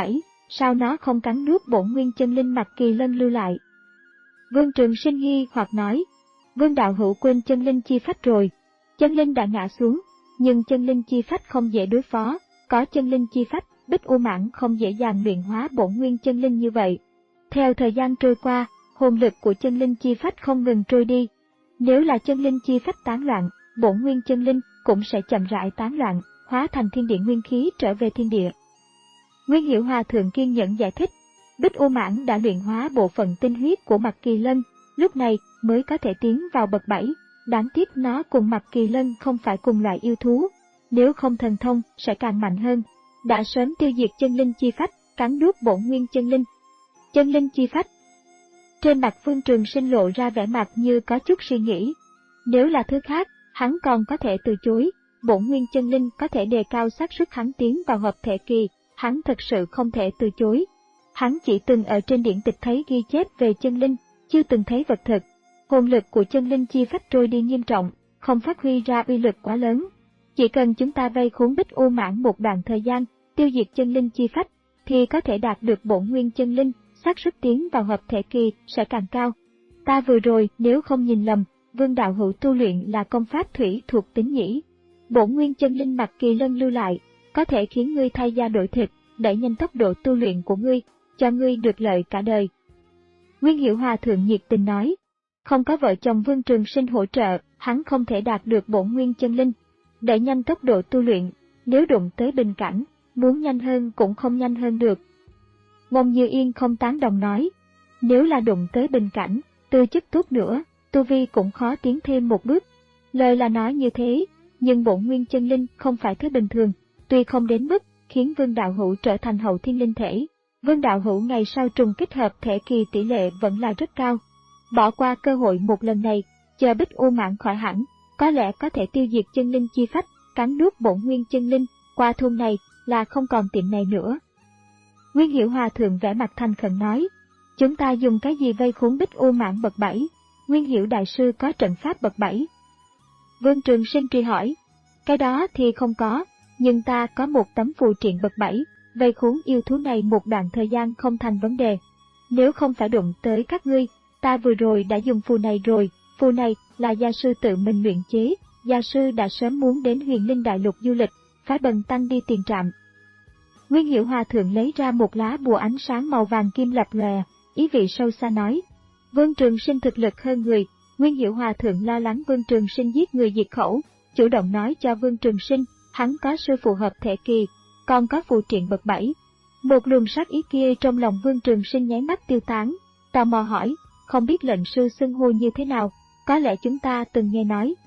sao nó không cắn nuốt bổn nguyên chân linh Mạc Kỳ Lân lưu lại? Vương Trường Sinh nghi hoặc nói, Vương đạo hữu quên chân linh chi phách rồi. Chân linh đã ngã xuống, nhưng chân linh chi phách không dễ đối phó, có chân linh chi phách, Bích U Mãng không dễ dàng luyện hóa bổn nguyên chân linh như vậy. Theo thời gian trôi qua, hồn lực của chân linh chi phách không ngừng trôi đi. Nếu là chân linh chi phách tán loạn, bổn nguyên chân linh cũng sẽ chậm rãi tán loạn, hóa thành thiên địa nguyên khí trở về thiên địa. Nguyên Hiểu Hòa thượng kiên nhẫn giải thích, Bích U Mãng đã luyện hóa bộ phận tinh huyết của Mạc Kỳ Lân, lúc này mới có thể tiến vào bậc bảy. Đáng tiếc nó cùng Mạc Kỳ Lân không phải cùng loại yêu thú, nếu không thần thông sẽ càng mạnh hơn, đã sớm tiêu diệt chân linh chi phách, cắn nuốt bổn nguyên chân linh. Chân linh chi phách. Trên mặt Vương Trường Sinh lộ ra vẻ mặt như có chút suy nghĩ. Nếu là thứ khác, hắn còn có thể từ chối, bổn nguyên chân linh có thể đề cao xác suất hắn tiến vào hợp thể kỳ, hắn thật sự không thể từ chối. Hắn chỉ từng ở trên điển tịch thấy ghi chép về chân linh, chưa từng thấy vật thực. Hồn lực của chân linh chi phách trôi đi nghiêm trọng, không phát huy ra uy lực quá lớn. Chỉ cần chúng ta vây khốn Bích U Mãng một đoạn thời gian, tiêu diệt chân linh chi phách, thì có thể đạt được bổn nguyên chân linh, xác suất tiến vào hợp thể kỳ sẽ càng cao. Ta vừa rồi nếu không nhìn lầm, Vương đạo hữu tu luyện là công pháp thủy thuộc tính nhỉ? Bổn nguyên chân linh Mạc Kỳ Lân lưu lại, có thể khiến ngươi thay da đổi thịt, đẩy nhanh tốc độ tu luyện của ngươi, cho ngươi được lợi cả đời. Nguyên Hiểu Hòa thượng nhiệt tình nói, không có vợ chồng Vương Trường Sinh hỗ trợ, hắn không thể đạt được bổn nguyên chân linh, đẩy nhanh tốc độ tu luyện, nếu đụng tới bình cảnh, muốn nhanh hơn cũng không nhanh hơn được. Mông Như Yên không tán đồng nói, nếu là đụng tới bình cảnh, tư chất tốt nữa, tu vi cũng khó tiến thêm một bước. Lời là nói như thế, nhưng bổn nguyên chân linh không phải thứ bình thường, tuy không đến mức khiến Vương đạo hữu trở thành hậu thiên linh thể, Vương đạo hữu ngày sau trùng kích hợp thể kỳ tỷ lệ vẫn là rất cao. Bỏ qua cơ hội một lần này, chờ Bích U Mãng khỏi hẳn, có lẽ có thể tiêu diệt chân linh chi phách, cắn nuốt bổn nguyên chân linh, qua thôn này là không còn tiệm này nữa. Nguyên Hiểu Hòa thượng vẻ mặt thành khẩn nói, chúng ta dùng cái gì vây khốn Bích U Mãng bậc bảy? Nguyên Hiểu đại sư có trận pháp bậc bảy. Vương Trường Sinh truy hỏi, cái đó thì không có, nhưng ta có một tấm phù triện bậc bảy, vây khốn yêu thú này một đoạn thời gian không thành vấn đề. Nếu không phải đụng tới các ngươi, ta vừa rồi đã dùng phù này rồi, phù này là gia sư tự mình luyện chế, gia sư đã sớm muốn đến Huyền Linh Đại Lục du lịch, phải bần tăng đi tiền trạm. Nguyên Hiểu Hòa thượng lấy ra một lá bùa ánh sáng màu vàng kim lập lòe, ý vị sâu xa nói, Vương Trường Sinh thực lực hơn người. Nguyên Hiểu Hòa thượng lo lắng Vương Trường Sinh giết người diệt khẩu, chủ động nói cho Vương Trường Sinh, hắn có sư phụ hợp thể kỳ, còn có phù triện bậc bảy. Một luồng sát ý kia trong lòng Vương Trường Sinh nháy mắt tiêu tán, tò mò hỏi, không biết lệnh sư xưng hô như thế nào, có lẽ chúng ta từng nghe nói.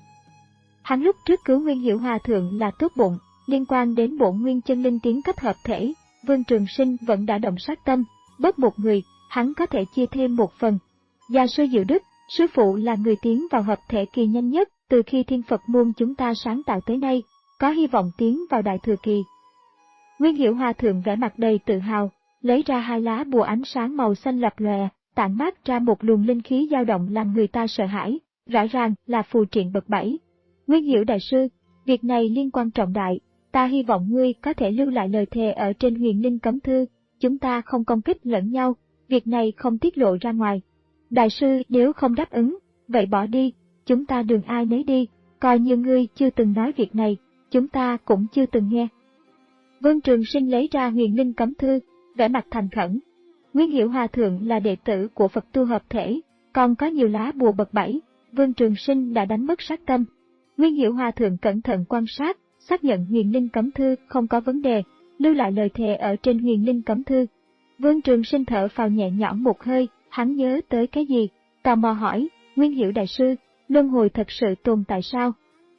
Hắn lúc trước cứu Nguyên Hiểu Hòa thượng là tốt bụng, liên quan đến bổn nguyên chân linh tiến cấp hợp thể, Vương Trường Sinh vẫn đã động sát tâm, bớt một người, hắn có thể chia thêm một phần. Gia sư Diệu Đức, sư phụ là người tiến vào hợp thể kỳ nhanh nhất từ khi Thiên Phật môn chúng ta sáng tạo tới nay, có hy vọng tiến vào đại thừa kỳ. Nguyên Hiểu Hòa thượng vẻ mặt đầy tự hào, lấy ra hai lá bùa ánh sáng màu xanh lập lòe, tản mát ra một luồng linh khí dao động làm người ta sợ hãi, rõ ràng là phù triện bậc bảy. Nguyên Hiểu đại sư, việc này liên quan trọng đại, ta hy vọng ngươi có thể lưu lại lời thề ở trên Huyền Linh cấm thư, chúng ta không công kích lẫn nhau, việc này không tiết lộ ra ngoài. Đại sư nếu không đáp ứng, vậy bỏ đi, chúng ta đường ai nấy đi, coi như ngươi chưa từng nói việc này, chúng ta cũng chưa từng nghe. Vương Trường Sinh lấy ra Huyền Linh cấm thư, vẻ mặt thành khẩn. Nguyên Hiểu Hòa thượng là đệ tử của Phật tu hợp thể, còn có nhiều lá bùa bậc bảy, Vương Trường Sinh đã đánh mất sát tâm. Nguyên Hiểu Hòa thượng cẩn thận quan sát, xác nhận Huyền Linh cấm thư không có vấn đề, lưu lại lời thề ở trên Huyền Linh cấm thư. Vương Trường Sinh thở phào nhẹ nhõm một hơi, hắn nhớ tới cái gì, tò mò hỏi, Nguyên Hiểu đại sư, luân hồi thật sự tồn tại sao?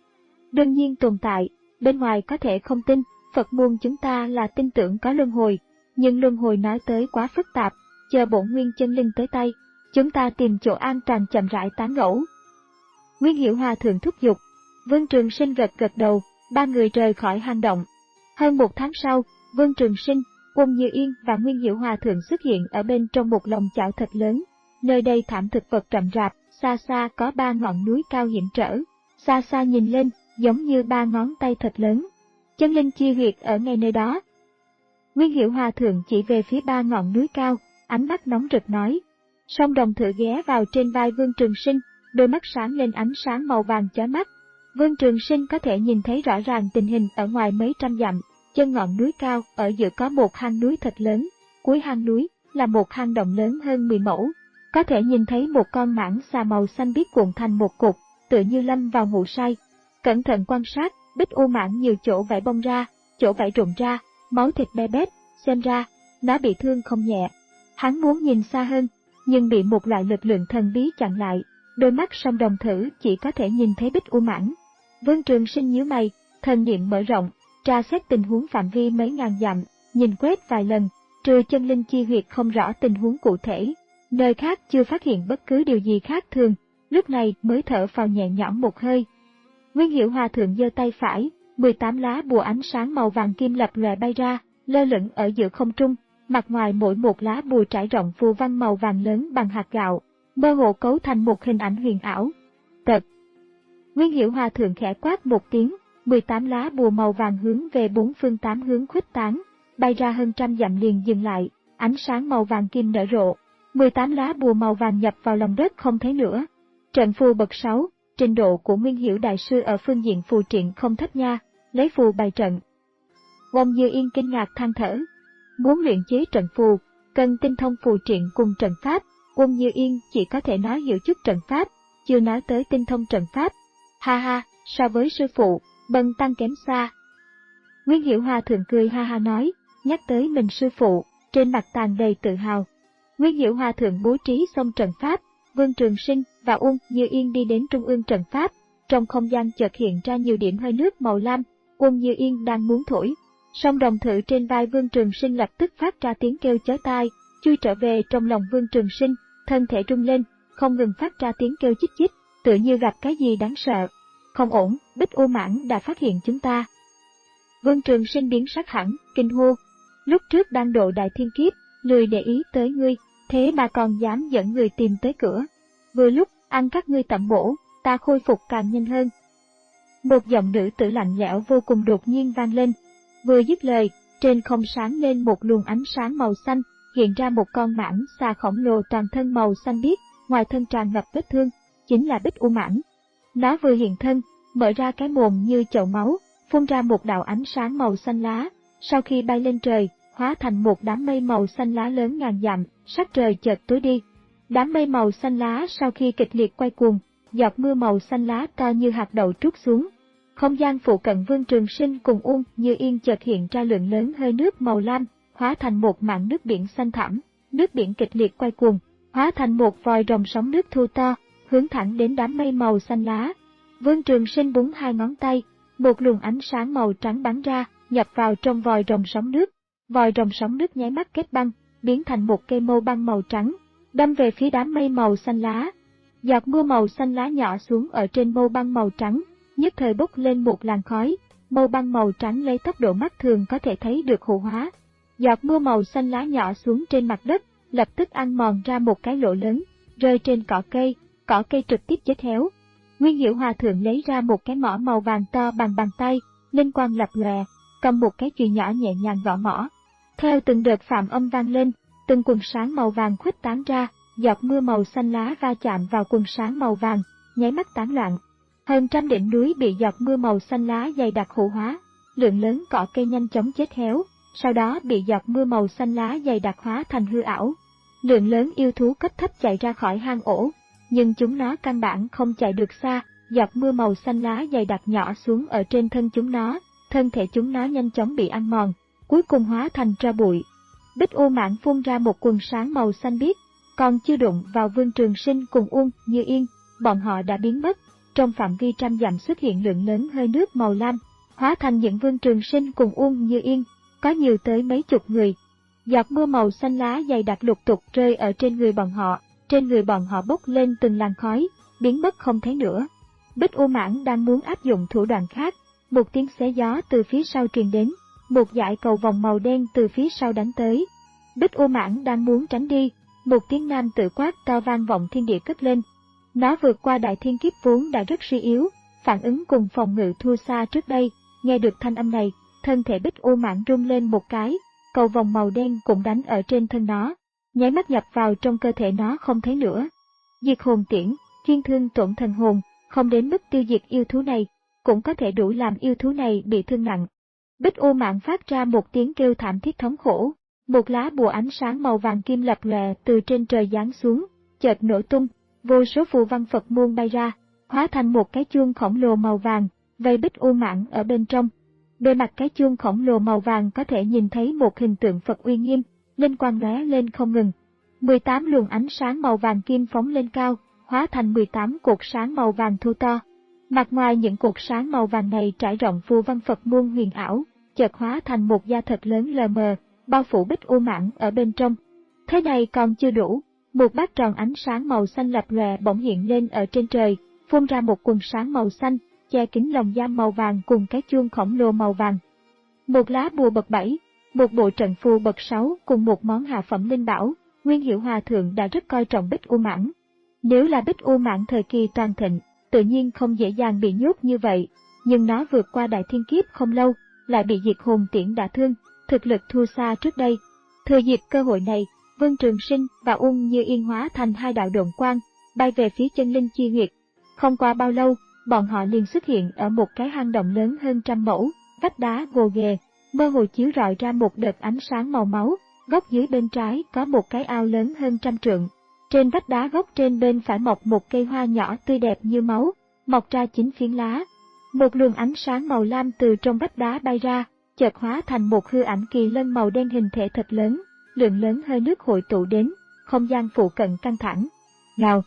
Đương nhiên tồn tại, bên ngoài có thể không tin, Phật môn chúng ta là tin tưởng có luân hồi, nhưng luân hồi nói tới quá phức tạp, chờ bổn nguyên chân linh tới tay, chúng ta tìm chỗ an toàn chậm rãi tán gẫu. Nguyên Hiểu Hòa thượng thúc giục, Vương Trường Sinh gật gật đầu, ba người rời khỏi hang động. Hơn một tháng sau, Vương Trường Sinh, Mông Như Yên và Nguyên Hiểu Hòa thượng xuất hiện ở bên trong một lồng chảo thật lớn. Nơi đây thảm thực vật rậm rạp, xa xa có ba ngọn núi cao hiểm trở, xa xa nhìn lên giống như ba ngón tay thật lớn. Chân linh chi huyệt ở ngay nơi đó. Nguyên Hiểu Hòa Thượng chỉ về phía ba ngọn núi cao, ánh mắt nóng rực nói. Song Đồng Thự ghé vào trên vai Vương Trường Sinh, đôi mắt sáng lên ánh sáng màu vàng chói mắt. Vương Trường Sinh có thể nhìn thấy rõ ràng tình hình ở ngoài mấy trăm dặm, chân ngọn núi cao, ở giữa có một hang núi thật lớn, cuối hang núi là một hang động lớn hơn mười mẫu. Có thể nhìn thấy một con mãng xà màu xanh biếc cuộn thành một cục, tựa như lâm vào ngủ say. Cẩn thận quan sát, bích u mãng nhiều chỗ vảy bong ra, chỗ vảy rụng ra, máu thịt be bét, xem ra, nó bị thương không nhẹ. Hắn muốn nhìn xa hơn, nhưng bị một loại lực lượng thần bí chặn lại, đôi mắt Song Đồng Thử chỉ có thể nhìn thấy bích u mãng. Vương Trường Sinh nhíu mày, thần niệm mở rộng, tra xét tình huống phạm vi mấy ngàn dặm, nhìn quét vài lần, trừ chân linh chi huyệt không rõ tình huống cụ thể, nơi khác chưa phát hiện bất cứ điều gì khác thường, lúc này mới thở phào nhẹ nhõm một hơi. Nguyên Hiểu Hòa Thượng giơ tay phải, mười tám lá bùa ánh sáng màu vàng kim lập lòe bay ra, lơ lửng ở giữa không trung, mặt ngoài mỗi một lá bùa trải rộng phù văn màu vàng lớn bằng hạt gạo, mơ hồ cấu thành một hình ảnh huyền ảo. Tật. Nguyên Hiểu Hòa Thượng khẽ quát một tiếng, mười tám lá bùa màu vàng hướng về bốn phương tám hướng khuếch tán, bay ra hơn trăm dặm liền dừng lại, ánh sáng màu vàng kim nở rộ, mười tám lá bùa màu vàng nhập vào lòng đất không thấy nữa. Trận phù bậc sáu, trình độ của Nguyên Hiểu Đại Sư ở phương diện phù triện không thấp nha, lấy phù bày trận. Wong Như Yên kinh ngạc than thở. Muốn luyện chế trận phù, cần tinh thông phù triện cùng trận pháp, Wong Như Yên chỉ có thể nói hiểu chút trận pháp, chưa nói tới tinh thông trận pháp. Ha ha, so với sư phụ, bần tăng kém xa. Nguyên Hiểu Hòa Thượng cười ha ha nói, nhắc tới mình sư phụ, trên mặt tàn đầy tự hào. Nguyên Hiểu Hòa Thượng bố trí xong trận pháp, Vương Trường Sinh và Uông Như Yên đi đến trung ương trận pháp, trong không gian chợt hiện ra nhiều điểm hơi nước màu lam, Uông Như Yên đang muốn thổi. Song Đồng Thự trên vai Vương Trường Sinh lập tức phát ra tiếng kêu chói tai, chui trở về trong lòng Vương Trường Sinh, thân thể rung lên, không ngừng phát ra tiếng kêu chích chích, tựa như gặp cái gì đáng sợ. Không ổn, bích u mãng đã phát hiện chúng ta. Vương Trường Sinh biến sắc hẳn, kinh hô. Lúc trước đang độ đại thiên kiếp, lười để ý tới ngươi, thế mà còn dám dẫn người tìm tới cửa. Vừa lúc, ăn các ngươi tẩm bổ, ta khôi phục càng nhanh hơn. Một giọng nữ tử lạnh lẽo vô cùng đột nhiên vang lên. Vừa dứt lời, trên không sáng lên một luồng ánh sáng màu xanh, hiện ra một con mãng xà khổng lồ toàn thân màu xanh biếc, ngoài thân tràn ngập vết thương, chính là bích u mãng. Nó vừa hiện thân, mở ra cái mồm như chậu máu, phun ra một đạo ánh sáng màu xanh lá, sau khi bay lên trời, hóa thành một đám mây màu xanh lá lớn ngàn dặm, sắc trời chợt tối đi. Đám mây màu xanh lá sau khi kịch liệt quay cuồng, giọt mưa màu xanh lá to như hạt đậu trút xuống. Không gian phụ cận Vương Trường Sinh cùng Uông Như Yên chợt hiện ra lượng lớn hơi nước màu lam, hóa thành một mảng nước biển xanh thẳm, nước biển kịch liệt quay cuồng, hóa thành một vòi rồng sóng nước thu to, hướng thẳng đến đám mây màu xanh lá. Vương Trường Sinh búng hai ngón tay, một luồng ánh sáng màu trắng bắn ra, nhập vào trong vòi rồng sóng nước. Vòi rồng sóng nước nháy mắt kết băng, biến thành một cây mâu băng màu trắng, đâm về phía đám mây màu xanh lá. Giọt mưa màu xanh lá nhỏ xuống ở trên mâu băng màu trắng, nhất thời bốc lên một làn khói, mâu băng màu trắng lấy tốc độ mắt thường có thể thấy được hủ hóa. Giọt mưa màu xanh lá nhỏ xuống trên mặt đất, lập tức ăn mòn ra một cái lỗ lớn, rơi trên cỏ cây, cỏ cây trực tiếp chết héo. Nguyên Hiểu Hòa Thượng lấy ra một cái mỏ màu vàng to bằng bàn tay, linh quang lập lòe, cầm một cái chùy nhỏ nhẹ nhàng gõ mỏ. Theo từng đợt phạm âm vang lên, từng quần sáng màu vàng khuếch tán ra, giọt mưa màu xanh lá va chạm vào quần sáng màu vàng, nháy mắt tán loạn. Hơn trăm đỉnh núi bị giọt mưa màu xanh lá dày đặc hủ hóa, lượng lớn cỏ cây nhanh chóng chết héo, sau đó bị giọt mưa màu xanh lá dày đặc hóa thành hư ảo. Lượng lớn yêu thú cấp thấp chạy ra khỏi hang ổ, nhưng chúng nó căn bản không chạy được xa, giọt mưa màu xanh lá dày đặc nhỏ xuống ở trên thân chúng nó, thân thể chúng nó nhanh chóng bị ăn mòn, cuối cùng hóa thành tro bụi. Bích u mãng phun ra một quần sáng màu xanh biếc, còn chưa đụng vào Vương Trường Sinh cùng Uông Như Yên, bọn họ đã biến mất. Trong phạm vi trăm dặm xuất hiện lượng lớn hơi nước màu lam, hóa thành những Vương Trường Sinh cùng Uông Như Yên, có nhiều tới mấy chục người. Giọt mưa màu xanh lá dày đặc lục tục rơi ở trên người bọn họ, trên người bọn họ bốc lên từng làn khói, biến mất không thấy nữa. Bích u mãng đang muốn áp dụng thủ đoạn khác, một tiếng xé gió từ phía sau truyền đến, một dải cầu vòng màu đen từ phía sau đánh tới. Bích u mãng đang muốn tránh đi, một tiếng nam tự quát to vang vọng thiên địa cất lên. Nó vượt qua đại thiên kiếp vốn đã rất suy yếu, phản ứng cùng phòng ngự thua xa trước đây, nghe được thanh âm này, thân thể bích u mãng rung lên một cái, cầu vòng màu đen cũng đánh ở trên thân nó, nháy mắt nhập vào trong cơ thể nó không thấy nữa. Diệt hồn tiễn, chuyên thương tổn thần hồn, không đến mức tiêu diệt yêu thú này, cũng có thể đủ làm yêu thú này bị thương nặng. Bích U Mãng phát ra một tiếng kêu thảm thiết thống khổ, một lá bùa ánh sáng màu vàng kim lập lòe từ trên trời giáng xuống, chợt nổ tung, vô số phù văn Phật môn bay ra, hóa thành một cái chuông khổng lồ màu vàng, vây Bích U Mãng ở bên trong. Bề mặt cái chuông khổng lồ màu vàng có thể nhìn thấy một hình tượng Phật uy nghiêm, linh quang lóe lên không ngừng. mười tám luồng ánh sáng màu vàng kim phóng lên cao, hóa thành mười tám cột sáng màu vàng thu to. Mặt ngoài những cột sáng màu vàng này trải rộng phù văn Phật môn huyền ảo, chợt hóa thành một da thật lớn lờ mờ, bao phủ Bích U Mãng ở bên trong. Thế này còn chưa đủ, một bát tròn ánh sáng màu xanh lập lòe bỗng hiện lên ở trên trời, phun ra một quần sáng màu xanh, che kín lồng giam màu vàng cùng cái chuông khổng lồ màu vàng. Một lá bùa bậc bảy, một bộ trận phù bậc sáu cùng một món hạ phẩm linh bảo, Nguyên Hiểu Hòa Thượng đã rất coi trọng Bích U Mãng. Nếu là Bích U Mãng thời kỳ toàn thịnh, tự nhiên không dễ dàng bị nhốt như vậy, nhưng nó vượt qua đại thiên kiếp không lâu, lại bị diệt hồn tiễn đả thương, thực lực thua xa trước đây. Thừa dịp cơ hội này, Vương Trường Sinh và Ung Như Yên hóa thành hai đạo độn quang, bay về phía chân linh chi huyệt. Không qua bao lâu, bọn họ liền xuất hiện ở một cái hang động lớn hơn trăm mẫu, vách đá gồ ghề, mơ hồ chiếu rọi ra một đợt ánh sáng màu máu. Góc dưới bên trái có một cái ao lớn hơn trăm trượng. Trên vách đá góc trên bên phải mọc một cây hoa nhỏ tươi đẹp như máu, mọc ra chín phiến lá. Một luồng ánh sáng màu lam từ trong vách đá bay ra, chợt hóa thành một hư ảnh kỳ lân màu đen hình thể thật lớn, lượng lớn hơi nước hội tụ đến, không gian phụ cận căng thẳng. Gào!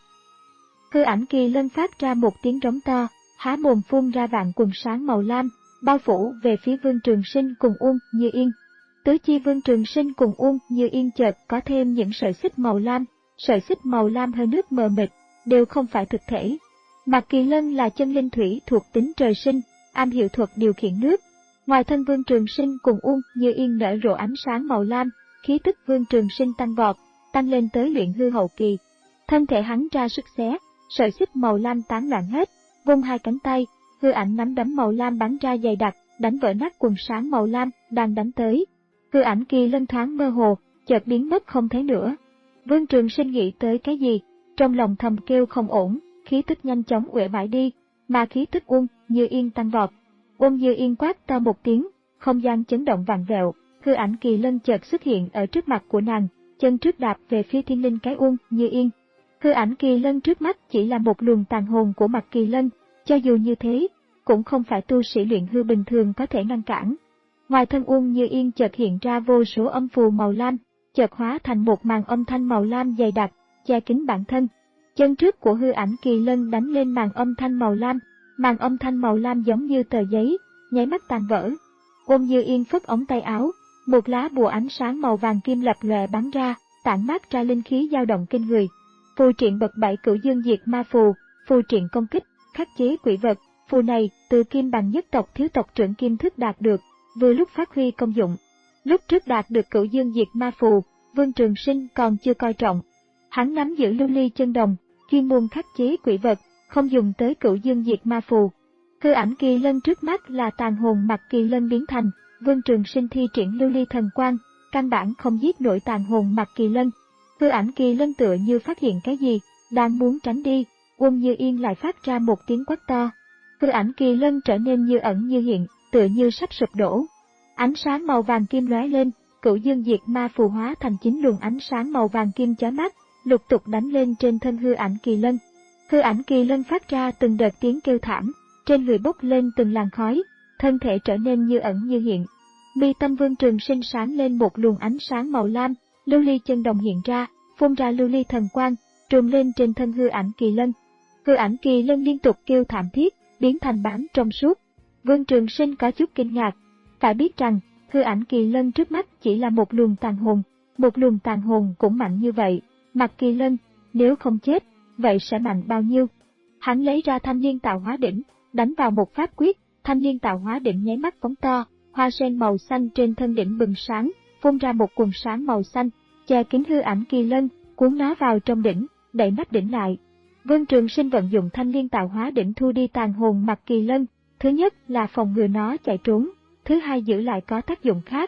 Hư ảnh kỳ lân phát ra một tiếng rống to, há mồm phun ra vạn quần sáng màu lam, bao phủ về phía Vương Trường Sinh cùng Ung Như Yên. Tứ chi Vương Trường Sinh cùng Ung Như Yên chợt có thêm những sợi xích màu lam, sợi xích màu lam hơi nước mờ mịt, đều không phải thực thể. Mạc Kỳ Lân là chân linh thủy thuộc tính trời sinh, am hiểu thuật điều khiển nước. Ngoài thân Vương Trường Sinh cùng Ung Như Yên nở rộ ánh sáng màu lam, khí tức Vương Trường Sinh tăng vọt, tăng lên tới luyện hư hậu kỳ. Thân thể hắn ra sức xé, sợi xích màu lam tán loạn hết, vung hai cánh tay, hư ảnh nắm đấm màu lam bắn ra dày đặc, đánh vỡ nát quần sáng màu lam đang đánh tới. Hư ảnh Kỳ Lân thoáng mơ hồ, chợt biến mất không thấy nữa. Vương Trường Sinh nghĩ tới cái gì, trong lòng thầm kêu không ổn, khí tức nhanh chóng uể bãi đi, mà khí tức Ung Như Yên tăng vọt. Ung Như Yên quát to một tiếng, không gian chấn động vặn vẹo, hư ảnh Kỳ Lân chợt xuất hiện ở trước mặt của nàng, chân trước đạp về phía thiên linh cái Ung Như Yên. Hư ảnh Kỳ Lân trước mắt chỉ là một luồng tàn hồn của Mạc Kỳ Lân, cho dù như thế, cũng không phải tu sĩ luyện hư bình thường có thể ngăn cản. Ngoài thân Ung Như Yên chợt hiện ra vô số âm phù màu lam, chợt hóa thành một màn âm thanh màu lam dày đặc, che kín bản thân. Chân trước của hư ảnh Kỳ Lân đánh lên màn âm thanh màu lam, màn âm thanh màu lam giống như tờ giấy, nháy mắt tàn vỡ. Ung Như Yên phất ống tay áo, một lá bùa ánh sáng màu vàng kim lập lòe bắn ra, tản mát ra linh khí dao động kinh người. Phù triện bậc bảy Cửu Dương Diệt Ma Phù, phù triện công kích, khắc chế quỷ vật. Phù này từ Kim Bằng nhất tộc thiếu tộc trưởng Kim Thức đạt được, vừa lúc phát huy công dụng. Lúc trước đạt được Cửu Dương Diệt Ma Phù, Vương Trường Sinh còn chưa coi trọng. Hắn nắm giữ lưu ly chân đồng, chuyên môn khắc chế quỷ vật, không dùng tới Cửu Dương Diệt Ma Phù. Hư ảnh Kỳ Lân trước mắt là tàn hồn Mạc Kỳ Lân biến thành, Vương Trường Sinh thi triển lưu ly thần quang, căn bản không giết nổi tàn hồn Mạc Kỳ Lân. Hư ảnh Kỳ Lân tựa như phát hiện cái gì, đang muốn tránh đi, Ung Như Yên lại phát ra một tiếng quát to. Hư ảnh Kỳ Lân trở nên như ẩn như hiện, tựa như sắp sụp đổ. Ánh sáng màu vàng kim lóe lên, Cửu Dương Diệt Ma Phù hóa thành chín luồng ánh sáng màu vàng kim chói mắt, lục tục đánh lên trên thân hư ảnh Kỳ Lân. Hư ảnh Kỳ Lân phát ra từng đợt tiếng kêu thảm, trên người bốc lên từng làn khói, thân thể trở nên như ẩn như hiện. Mi tâm Vương Trường Sinh sáng lên một luồng ánh sáng màu lam, lưu ly chân đồng hiện ra, phun ra lưu ly thần quang, trùm lên trên thân hư ảnh Kỳ Lân. Hư ảnh Kỳ Lân liên tục kêu thảm thiết, biến thành bám trong suốt. Vương Trường Sinh có chút kinh ngạc, phải biết rằng hư ảnh Kỳ Lân trước mắt chỉ là một luồng tàn hồn, một luồng tàn hồn cũng mạnh như vậy. Mạc Kỳ Lân, nếu không chết, vậy sẽ mạnh bao nhiêu? Hắn lấy ra Thanh Liên Tạo Hóa Đỉnh, đánh vào một pháp quyết, Thanh Liên Tạo Hóa Đỉnh nháy mắt phóng to, hoa sen màu xanh trên thân đỉnh bừng sáng, phun ra một quần sáng màu xanh, che kín hư ảnh Kỳ Lân, cuốn nó vào trong đỉnh, đậy nắp đỉnh lại. Vương Trường Sinh vận dụng Thanh Liên Tạo Hóa Đỉnh thu đi tàn hồn Mạc Kỳ Lân, thứ nhất là phòng ngừa nó chạy trốn, thứ hai giữ lại có tác dụng khác.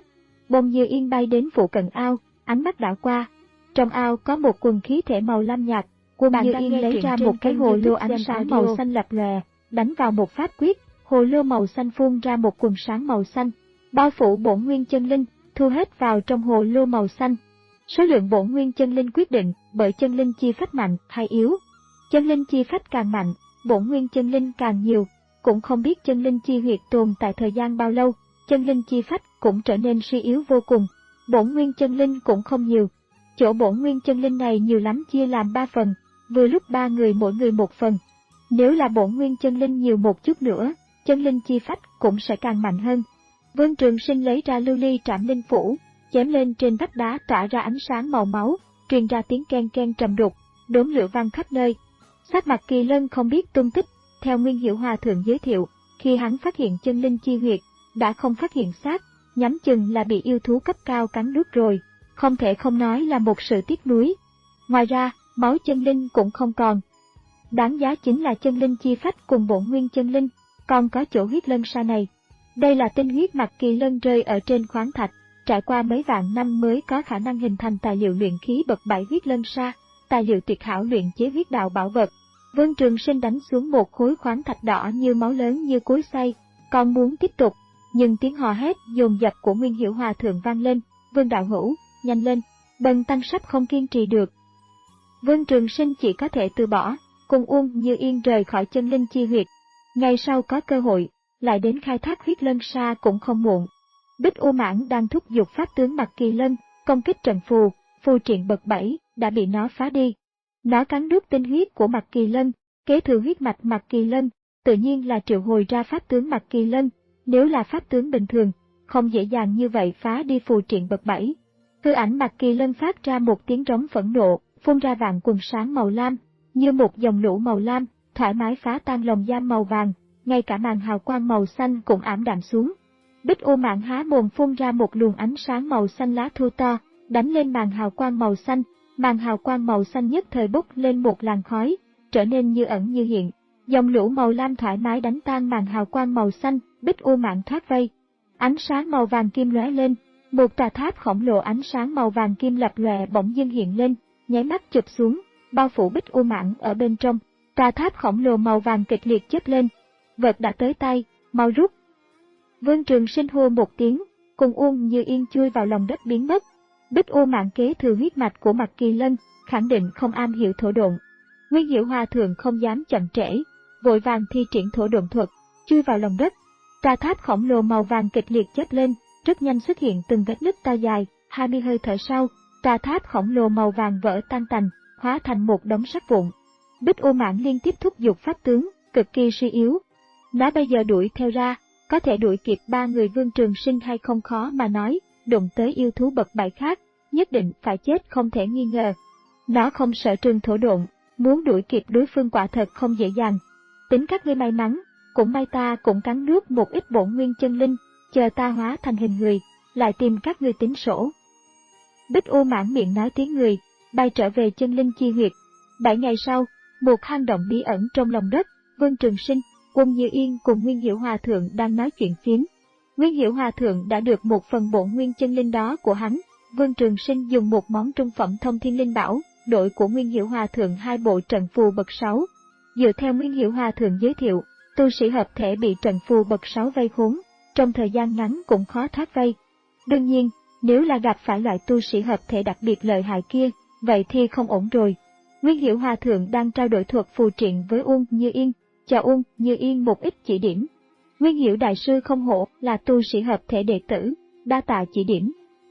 Bông Như Yên bay đến phụ cận ao, ánh mắt đảo qua. Trong ao có một quần khí thể màu lam nhạt, Bông Như Yên lấy ra một cái hồ lô ánh sáng màu xanh lập lòe, đánh vào một pháp quyết, hồ lô màu xanh phun ra một quần sáng màu xanh, bao phủ bổn nguyên chân linh, thu hết vào trong hồ lô màu xanh. Số lượng bổn nguyên chân linh quyết định bởi chân linh chi phách mạnh hay yếu. Chân linh chi phách càng mạnh, bổn nguyên chân linh càng nhiều, cũng không biết chân linh chi huyệt tồn tại thời gian bao lâu, chân linh chi phách cũng trở nên suy yếu vô cùng. Bổn nguyên chân linh cũng không nhiều. Chỗ bổn nguyên chân linh này nhiều lắm chia làm ba phần, vừa lúc ba người mỗi người một phần. Nếu là bổn nguyên chân linh nhiều một chút nữa, chân linh chi phách cũng sẽ càng mạnh hơn. Vương Trường Sinh lấy ra lưu ly trảm linh phủ, chém lên trên vách đá tỏa ra ánh sáng màu máu, truyền ra tiếng ken ken trầm đục, đốm lửa vang khắp nơi. Sát mặt Kỳ Lân không biết tung tích, theo Nguyên Hiểu Hòa thượng giới thiệu, khi hắn phát hiện chân linh chi huyệt, đã không phát hiện xác, nhắm chừng là bị yêu thú cấp cao cắn nuốt rồi, không thể không nói là một sự tiếc nuối. Ngoài ra, máu chân linh cũng không còn. Đáng giá chính là chân linh chi phách cùng bổn nguyên chân linh, còn có chỗ huyết lân sa này. Đây là tinh huyết mặt Kỳ Lân rơi ở trên khoáng thạch, trải qua mấy vạn năm mới có khả năng hình thành tài liệu luyện khí bậc bảy huyết lân sa, tài liệu tuyệt hảo luyện chế huyết đạo bảo vật. Vương Trường Sinh đánh xuống một khối khoáng thạch đỏ như máu lớn như cối xay, còn muốn tiếp tục, nhưng tiếng hò hét dồn dập của Nguyên Hiểu Hòa thượng vang lên, Vương đạo hữu, nhanh lên, Bần tăng sắp không kiên trì được. Vương Trường Sinh chỉ có thể từ bỏ, cùng Uông Như Yên rời khỏi chân linh chi huyệt. Ngày sau có cơ hội, lại đến khai thác huyết lân sa cũng không muộn. Bích U Mãng đang thúc giục pháp tướng mặt Kỳ Lân, công kích trận phù, phù triện bậc bảy, đã bị nó phá đi. Nó cắn nuốt tinh huyết của mặt Kỳ Lân, kế thừa huyết mạch mặt Kỳ Lân, tự nhiên là triệu hồi ra pháp tướng mặt Kỳ Lân. Nếu là pháp tướng bình thường, không dễ dàng như vậy phá đi phù triện bậc bảy. Hư ảnh mặt Kỳ Lân phát ra một tiếng rống phẫn nộ, phun ra vạn quần sáng màu lam, như một dòng lũ màu lam, thoải mái phá tan lồng giam màu vàng, ngay cả màn hào quang màu xanh cũng ảm đạm xuống. Bích U Mãng há mồm phun ra một luồng ánh sáng màu xanh lá thu to, đánh lên màn hào quang màu xanh, màn hào quang màu xanh nhất thời bốc lên một làn khói, trở nên như ẩn như hiện. Dòng lũ màu lam thoải mái đánh tan màn hào quang màu xanh, Bích U Mãng thoát vây. Ánh sáng màu vàng kim lóe lên, một tòa tháp khổng lồ ánh sáng màu vàng kim lập lòe bỗng dưng hiện lên, nháy mắt chụp xuống, bao phủ Bích U Mãng ở bên trong. Tòa tháp khổng lồ màu vàng kịch liệt chớp lên. Vật đã tới tay, mau rút. Vương Trường Sinh hô một tiếng, cùng Uông Như Yên chui vào lòng đất biến mất. Bích U Mãng kế thừa huyết mạch của mặt Kỳ Lân, khẳng định không am hiểu thổ độn. Nguyên Hiểu Hòa thượng không dám chậm trễ, vội vàng thi triển thổ độn thuật, chui vào lòng đất. Tòa tháp khổng lồ màu vàng kịch liệt chớp lên, rất nhanh xuất hiện từng vết nứt to dài, hai mươi hơi thở sau, tòa tháp khổng lồ màu vàng vỡ tan tành, hóa thành một đống sắt vụn. Bích U Mãng liên tiếp thúc giục pháp tướng, cực kỳ suy yếu. Nó bây giờ đuổi theo ra, có thể đuổi kịp ba người Vương Trường Sinh hay không khó mà nói, đụng tới yêu thú bậc bảy khác, nhất định phải chết không thể nghi ngờ. Nó không sợ trường thổ độn, muốn đuổi kịp đối phương quả thật không dễ dàng. Tính các ngươi may mắn, cũng may ta cũng cắn nuốt một ít bổn nguyên chân linh, chờ ta hóa thành hình người, lại tìm các ngươi tính sổ. Bích U Mãng miệng nói tiếng người, bay trở về chân linh chi huyệt. Bảy ngày sau, một hang động bí ẩn trong lòng đất, Vương Trường Sinh, Uông Như Yên cùng Nguyên Hiểu Hòa thượng đang nói chuyện phiếm. Nguyên Hiểu Hòa thượng đã được một phần bổn nguyên chân linh đó của hắn. Vương Trường Sinh dùng một món trung phẩm thông thiên linh bảo, đổi của Nguyên Hiểu Hòa thượng hai bộ trận phù bậc sáu. Dựa theo Nguyên Hiểu Hòa thượng giới thiệu, tu sĩ hợp thể bị trận phù bậc sáu vây khốn, trong thời gian ngắn cũng khó thoát vây. Đương nhiên, nếu là gặp phải loại tu sĩ hợp thể đặc biệt lợi hại kia, vậy thì không ổn rồi. Nguyên Hiểu Hòa thượng đang trao đổi thuật phù triện với Uông Như Yên, cho Uông Như Yên một ít chỉ điểm. Nguyên Hiểu đại sư không hổ là tu sĩ hợp thể đệ tử, đa tạ chỉ điểm.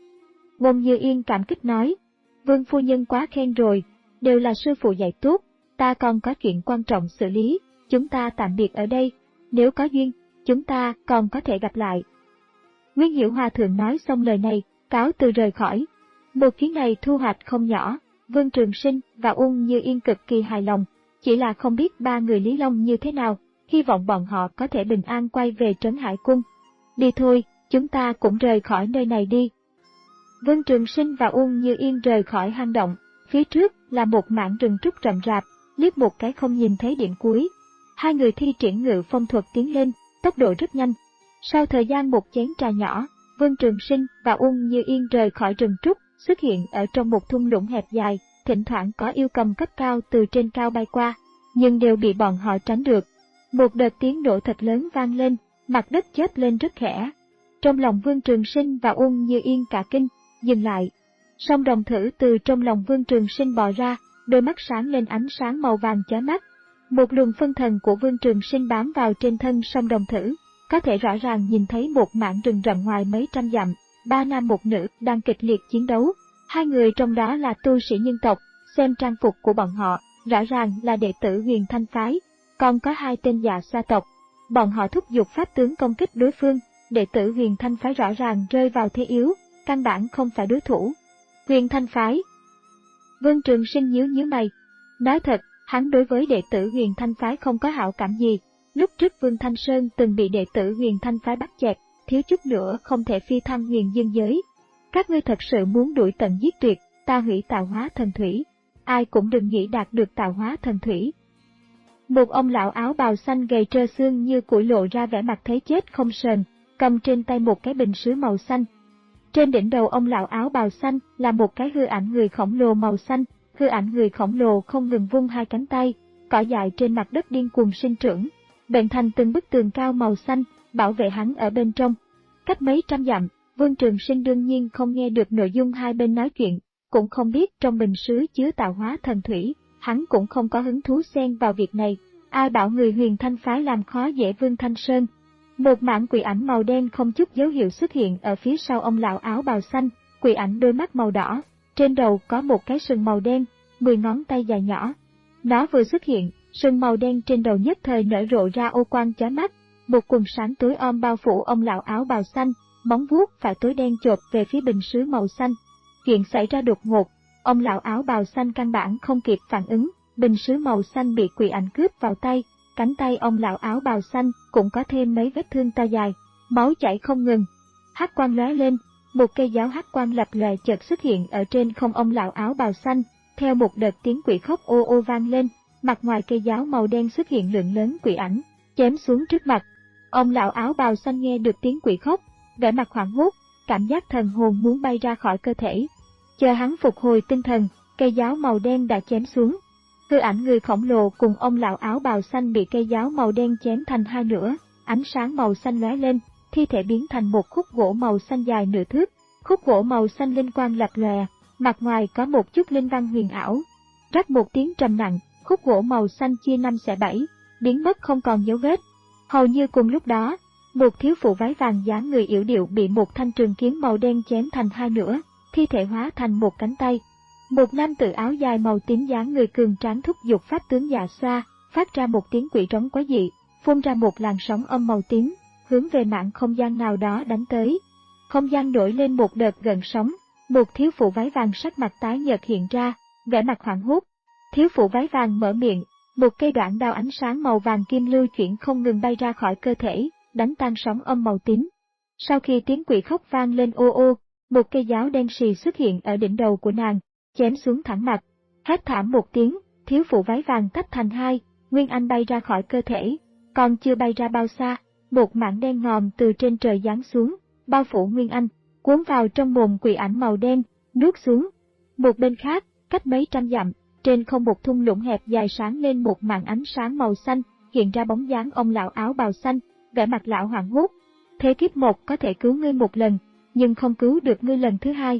Uông Như Yên cảm kích nói, Vương phu nhân quá khen rồi, đều là sư phụ dạy tốt, ta còn có chuyện quan trọng xử lý, chúng ta tạm biệt ở đây, nếu có duyên, chúng ta còn có thể gặp lại. Nguyên Hiểu Hòa thượng nói xong lời này, cáo từ rời khỏi. Một chuyến này thu hoạch không nhỏ, Vương Trường Sinh và Uông Như Yên cực kỳ hài lòng, chỉ là không biết ba người Lý Long như thế nào, hy vọng bọn họ có thể bình an quay về Trấn Hải Cung. Đi thôi, chúng ta cũng rời khỏi nơi này đi. Vương Trường Sinh và Uông Như Yên rời khỏi hang động, phía trước là một mảng rừng trúc rậm rạp, liếc một cái không nhìn thấy điểm cuối. Hai người thi triển ngự phong thuật tiến lên, tốc độ rất nhanh. Sau thời gian một chén trà nhỏ, Vương Trường Sinh và Uông Như Yên rời khỏi rừng trúc, xuất hiện ở trong một thung lũng hẹp dài, thỉnh thoảng có yêu cầm cấp cao từ trên cao bay qua, nhưng đều bị bọn họ tránh được. Một đợt tiếng nổ thật lớn vang lên, mặt đất chớp lên rất khẽ. Trong lòng Vương Trường Sinh và Uông Như Yên cả kinh, dừng lại. Song đồng thử từ trong lòng Vương Trường Sinh bò ra, đôi mắt sáng lên ánh sáng màu vàng chói mắt. Một luồng phân thần của Vương Trường Sinh bám vào trên thân song đồng thử, có thể rõ ràng nhìn thấy một mảng rừng rậm ngoài mấy trăm dặm, ba nam một nữ đang kịch liệt chiến đấu. Hai người trong đó là tu sĩ nhân tộc, xem trang phục của bọn họ, rõ ràng là đệ tử Huyền Thanh phái, còn có hai tên Dạ Xoa tộc. Bọn họ thúc giục pháp tướng công kích đối phương, đệ tử Huyền Thanh phái rõ ràng rơi vào thế yếu, căn bản không phải đối thủ. Huyền Thanh phái. Vương Trường Sinh nhíu nhíu mày. Nói thật, hắn đối với đệ tử Huyền Thanh phái không có hảo cảm gì. Lúc trước Vương Thanh Sơn từng bị đệ tử Huyền Thanh phái bắt chẹt, thiếu chút nữa không thể phi thăng huyền dương giới. Các ngươi thật sự muốn đuổi tận giết tuyệt, ta hủy tạo hóa thần thủy. Ai cũng đừng nghĩ đạt được tạo hóa thần thủy. Một ông lão áo bào xanh gầy trơ xương như củi lộ ra vẻ mặt thấy chết không sờn, cầm trên tay một cái bình sứ màu xanh. Trên đỉnh đầu ông lão áo bào xanh là một cái hư ảnh người khổng lồ màu xanh, hư ảnh người khổng lồ không ngừng vung hai cánh tay, cỏ dại trên mặt đất điên cuồng sinh trưởng, bện thành từng bức tường cao màu xanh, bảo vệ hắn ở bên trong. Cách mấy trăm dặm, Vương Trường Sinh đương nhiên không nghe được nội dung hai bên nói chuyện, cũng không biết trong bình sứ chứa tạo hóa thần thủy, hắn cũng không có hứng thú xen vào việc này. Ai bảo người Huyền Thanh phái làm khó dễ Vương Thanh Sơn. Một mảng quỷ ảnh màu đen không chút dấu hiệu xuất hiện ở phía sau ông lão áo bào xanh, quỷ ảnh đôi mắt màu đỏ, trên đầu có một cái sừng màu đen, mười ngón tay dài nhỏ. Nó vừa xuất hiện, sừng màu đen trên đầu nhất thời nở rộ ra ô quang chói mắt, một quần sáng tối om bao phủ ông lão áo bào xanh, móng vuốt và tối đen chộp về phía bình sứ màu xanh. Chuyện xảy ra đột ngột, ông lão áo bào xanh căn bản không kịp phản ứng, bình sứ màu xanh bị quỷ ảnh cướp vào tay, cánh tay ông lão áo bào xanh cũng có thêm mấy vết thương to dài, máu chảy không ngừng. Hắc quang lóe lên, một cây giáo hắc quang lập lòe chợt xuất hiện ở trên không ông lão áo bào xanh, theo một đợt tiếng quỷ khóc ô ô vang lên, mặt ngoài cây giáo màu đen xuất hiện lượng lớn quỷ ảnh, chém xuống trước mặt. Ông lão áo bào xanh nghe được tiếng quỷ khóc, vẻ mặt hoảng hốt, cảm giác thần hồn muốn bay ra khỏi cơ thể. Chờ hắn phục hồi tinh thần, cây giáo màu đen đã chém xuống. Hư ảnh người khổng lồ cùng ông lão áo bào xanh bị cây giáo màu đen chém thành hai nửa, ánh sáng màu xanh lóe lên, thi thể biến thành một khúc gỗ màu xanh dài nửa thước. Khúc gỗ màu xanh linh quang lập lòe, mặt ngoài có một chút linh văn huyền ảo. Rắc một tiếng trầm nặng, khúc gỗ màu xanh chia năm xẻ bảy, biến mất không còn dấu vết. Hầu như cùng lúc đó, một thiếu phụ váy vàng dáng người yểu điệu bị một thanh trường kiếm màu đen chém thành hai nửa, thi thể hóa thành một cánh tay. Một nam tử áo dài màu tím dáng người cường tráng thúc giục pháp tướng Dạ Xoa, phát ra một tiếng quỷ trống quái dị, phun ra một làn sóng âm màu tím, hướng về mảng không gian nào đó đánh tới. Không gian nổi lên một đợt gợn sóng, một thiếu phụ váy vàng sắc mặt tái nhợt hiện ra, vẻ mặt hoảng hốt. Thiếu phụ váy vàng mở miệng, một cây đoạn đao ánh sáng màu vàng kim lưu chuyển không ngừng bay ra khỏi cơ thể, đánh tan sóng âm màu tím. Sau khi tiếng quỷ khóc vang lên ô ô, một cây giáo đen xì xuất hiện ở đỉnh đầu của nàng, chém xuống thẳng mặt. Hét thảm một tiếng, thiếu phụ váy vàng tách thành hai, Nguyên Anh bay ra khỏi cơ thể. Còn chưa bay ra bao xa, một mảng đen ngòm từ trên trời giáng xuống, bao phủ Nguyên Anh, cuốn vào trong mồm quỷ ảnh màu đen, nuốt xuống. Một bên khác, cách mấy trăm dặm, trên không một thung lũng hẹp dài sáng lên một màn ánh sáng màu xanh, hiện ra bóng dáng ông lão áo bào xanh, vẻ mặt lão hoảng hốt. Thế kiếp một có thể cứu ngươi một lần, nhưng không cứu được ngươi lần thứ hai.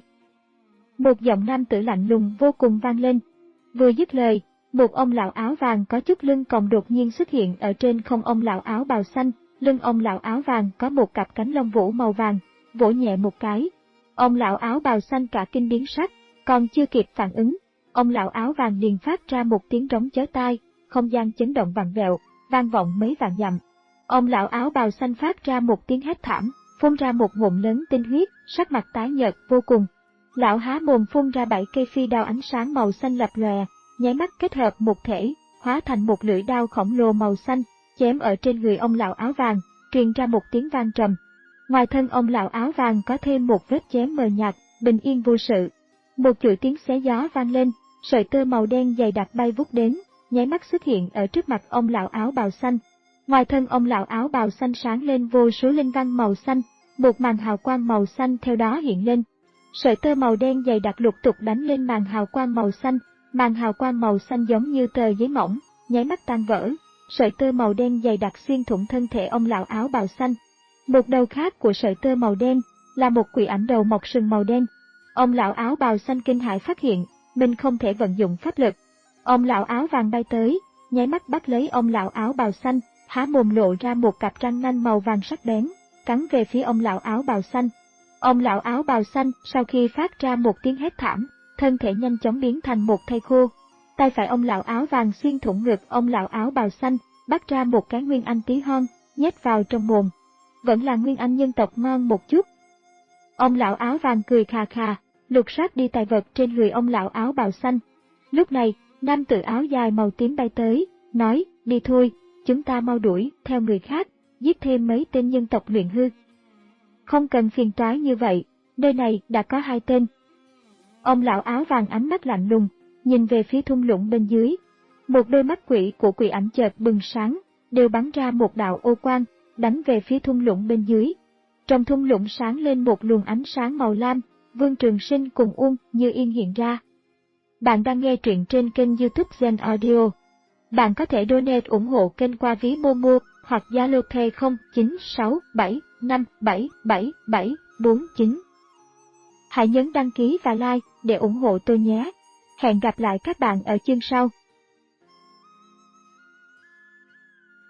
Một giọng nam tử lạnh lùng vô cùng vang lên. Vừa dứt lời, một ông lão áo vàng có chút lưng còng đột nhiên xuất hiện ở trên không ông lão áo bào xanh, lưng ông lão áo vàng có một cặp cánh lông vũ màu vàng, vỗ nhẹ một cái. Ông lão áo bào xanh cả kinh biến sắc, còn chưa kịp phản ứng, ông lão áo vàng liền phát ra một tiếng rống chói tai, không gian chấn động vặn vẹo, vang vọng mấy vạn dặm. Ông lão áo bào xanh phát ra một tiếng hét thảm, phun ra một ngụm lớn tinh huyết, sắc mặt tái nhợt vô cùng. Lão há mồm phun ra bảy cây phi đao ánh sáng màu xanh lập lòe, nháy mắt kết hợp một thể, hóa thành một lưỡi đao khổng lồ màu xanh, chém ở trên người ông lão áo vàng, truyền ra một tiếng vang trầm. Ngoài thân ông lão áo vàng có thêm một vết chém mờ nhạt, bình yên vô sự. Một chuỗi tiếng xé gió vang lên, sợi tơ màu đen dày đặc bay vút đến, nháy mắt xuất hiện ở trước mặt ông lão áo bào xanh. Ngoài thân ông lão áo bào xanh sáng lên vô số linh văn màu xanh, một màn hào quang màu xanh theo đó hiện lên. Sợi tơ màu đen dày đặc lục tục đánh lên màn hào quang màu xanh, màn hào quang màu xanh giống như tờ giấy mỏng, nháy mắt tan vỡ. Sợi tơ màu đen dày đặc xuyên thủng thân thể ông lão áo bào xanh. Một đầu khác của sợi tơ màu đen là một quỷ ảnh đầu mọc sừng màu đen. Ông lão áo bào xanh kinh hãi phát hiện mình không thể vận dụng pháp lực. Ông lão áo vàng bay tới, nháy mắt bắt lấy ông lão áo bào xanh, há mồm lộ ra một cặp răng nanh màu vàng sắc bén, cắn về phía ông lão áo bào xanh. Ông lão áo bào xanh sau khi phát ra một tiếng hét thảm, thân thể nhanh chóng biến thành một thây khô. Tay phải ông lão áo vàng xuyên thủng ngực ông lão áo bào xanh, bắt ra một cái nguyên anh tí hon, nhét vào trong mồm. Vẫn là nguyên anh nhân tộc ngon một chút. Ông lão áo vàng cười khà khà, lục soát đi tài vật trên người ông lão áo bào xanh. Lúc này, nam tử áo dài màu tím bay tới, nói, đi thôi, chúng ta mau đuổi theo người khác, giết thêm mấy tên nhân tộc luyện hư. Không cần phiền toái như vậy, nơi này đã có hai tên. Ông lão áo vàng ánh mắt lạnh lùng, nhìn về phía thung lũng bên dưới. Một đôi mắt quỷ của quỷ ảnh chợt bừng sáng, đều bắn ra một đạo ô quang, đánh về phía thung lũng bên dưới. Trong thung lũng sáng lên một luồng ánh sáng màu lam, Vương Trường Sinh cùng Uông Như Yên hiện ra. Bạn đang nghe truyện trên kênh YouTube Zen Audio. Bạn có thể donate ủng hộ kênh qua ví Momo hoặc Zalo Pay không chín sáu bảy năm bảy bảy bảy bốn chín. Hãy nhấn đăng ký và like để ủng hộ tôi nhé. Hẹn gặp lại các bạn ở chương sau.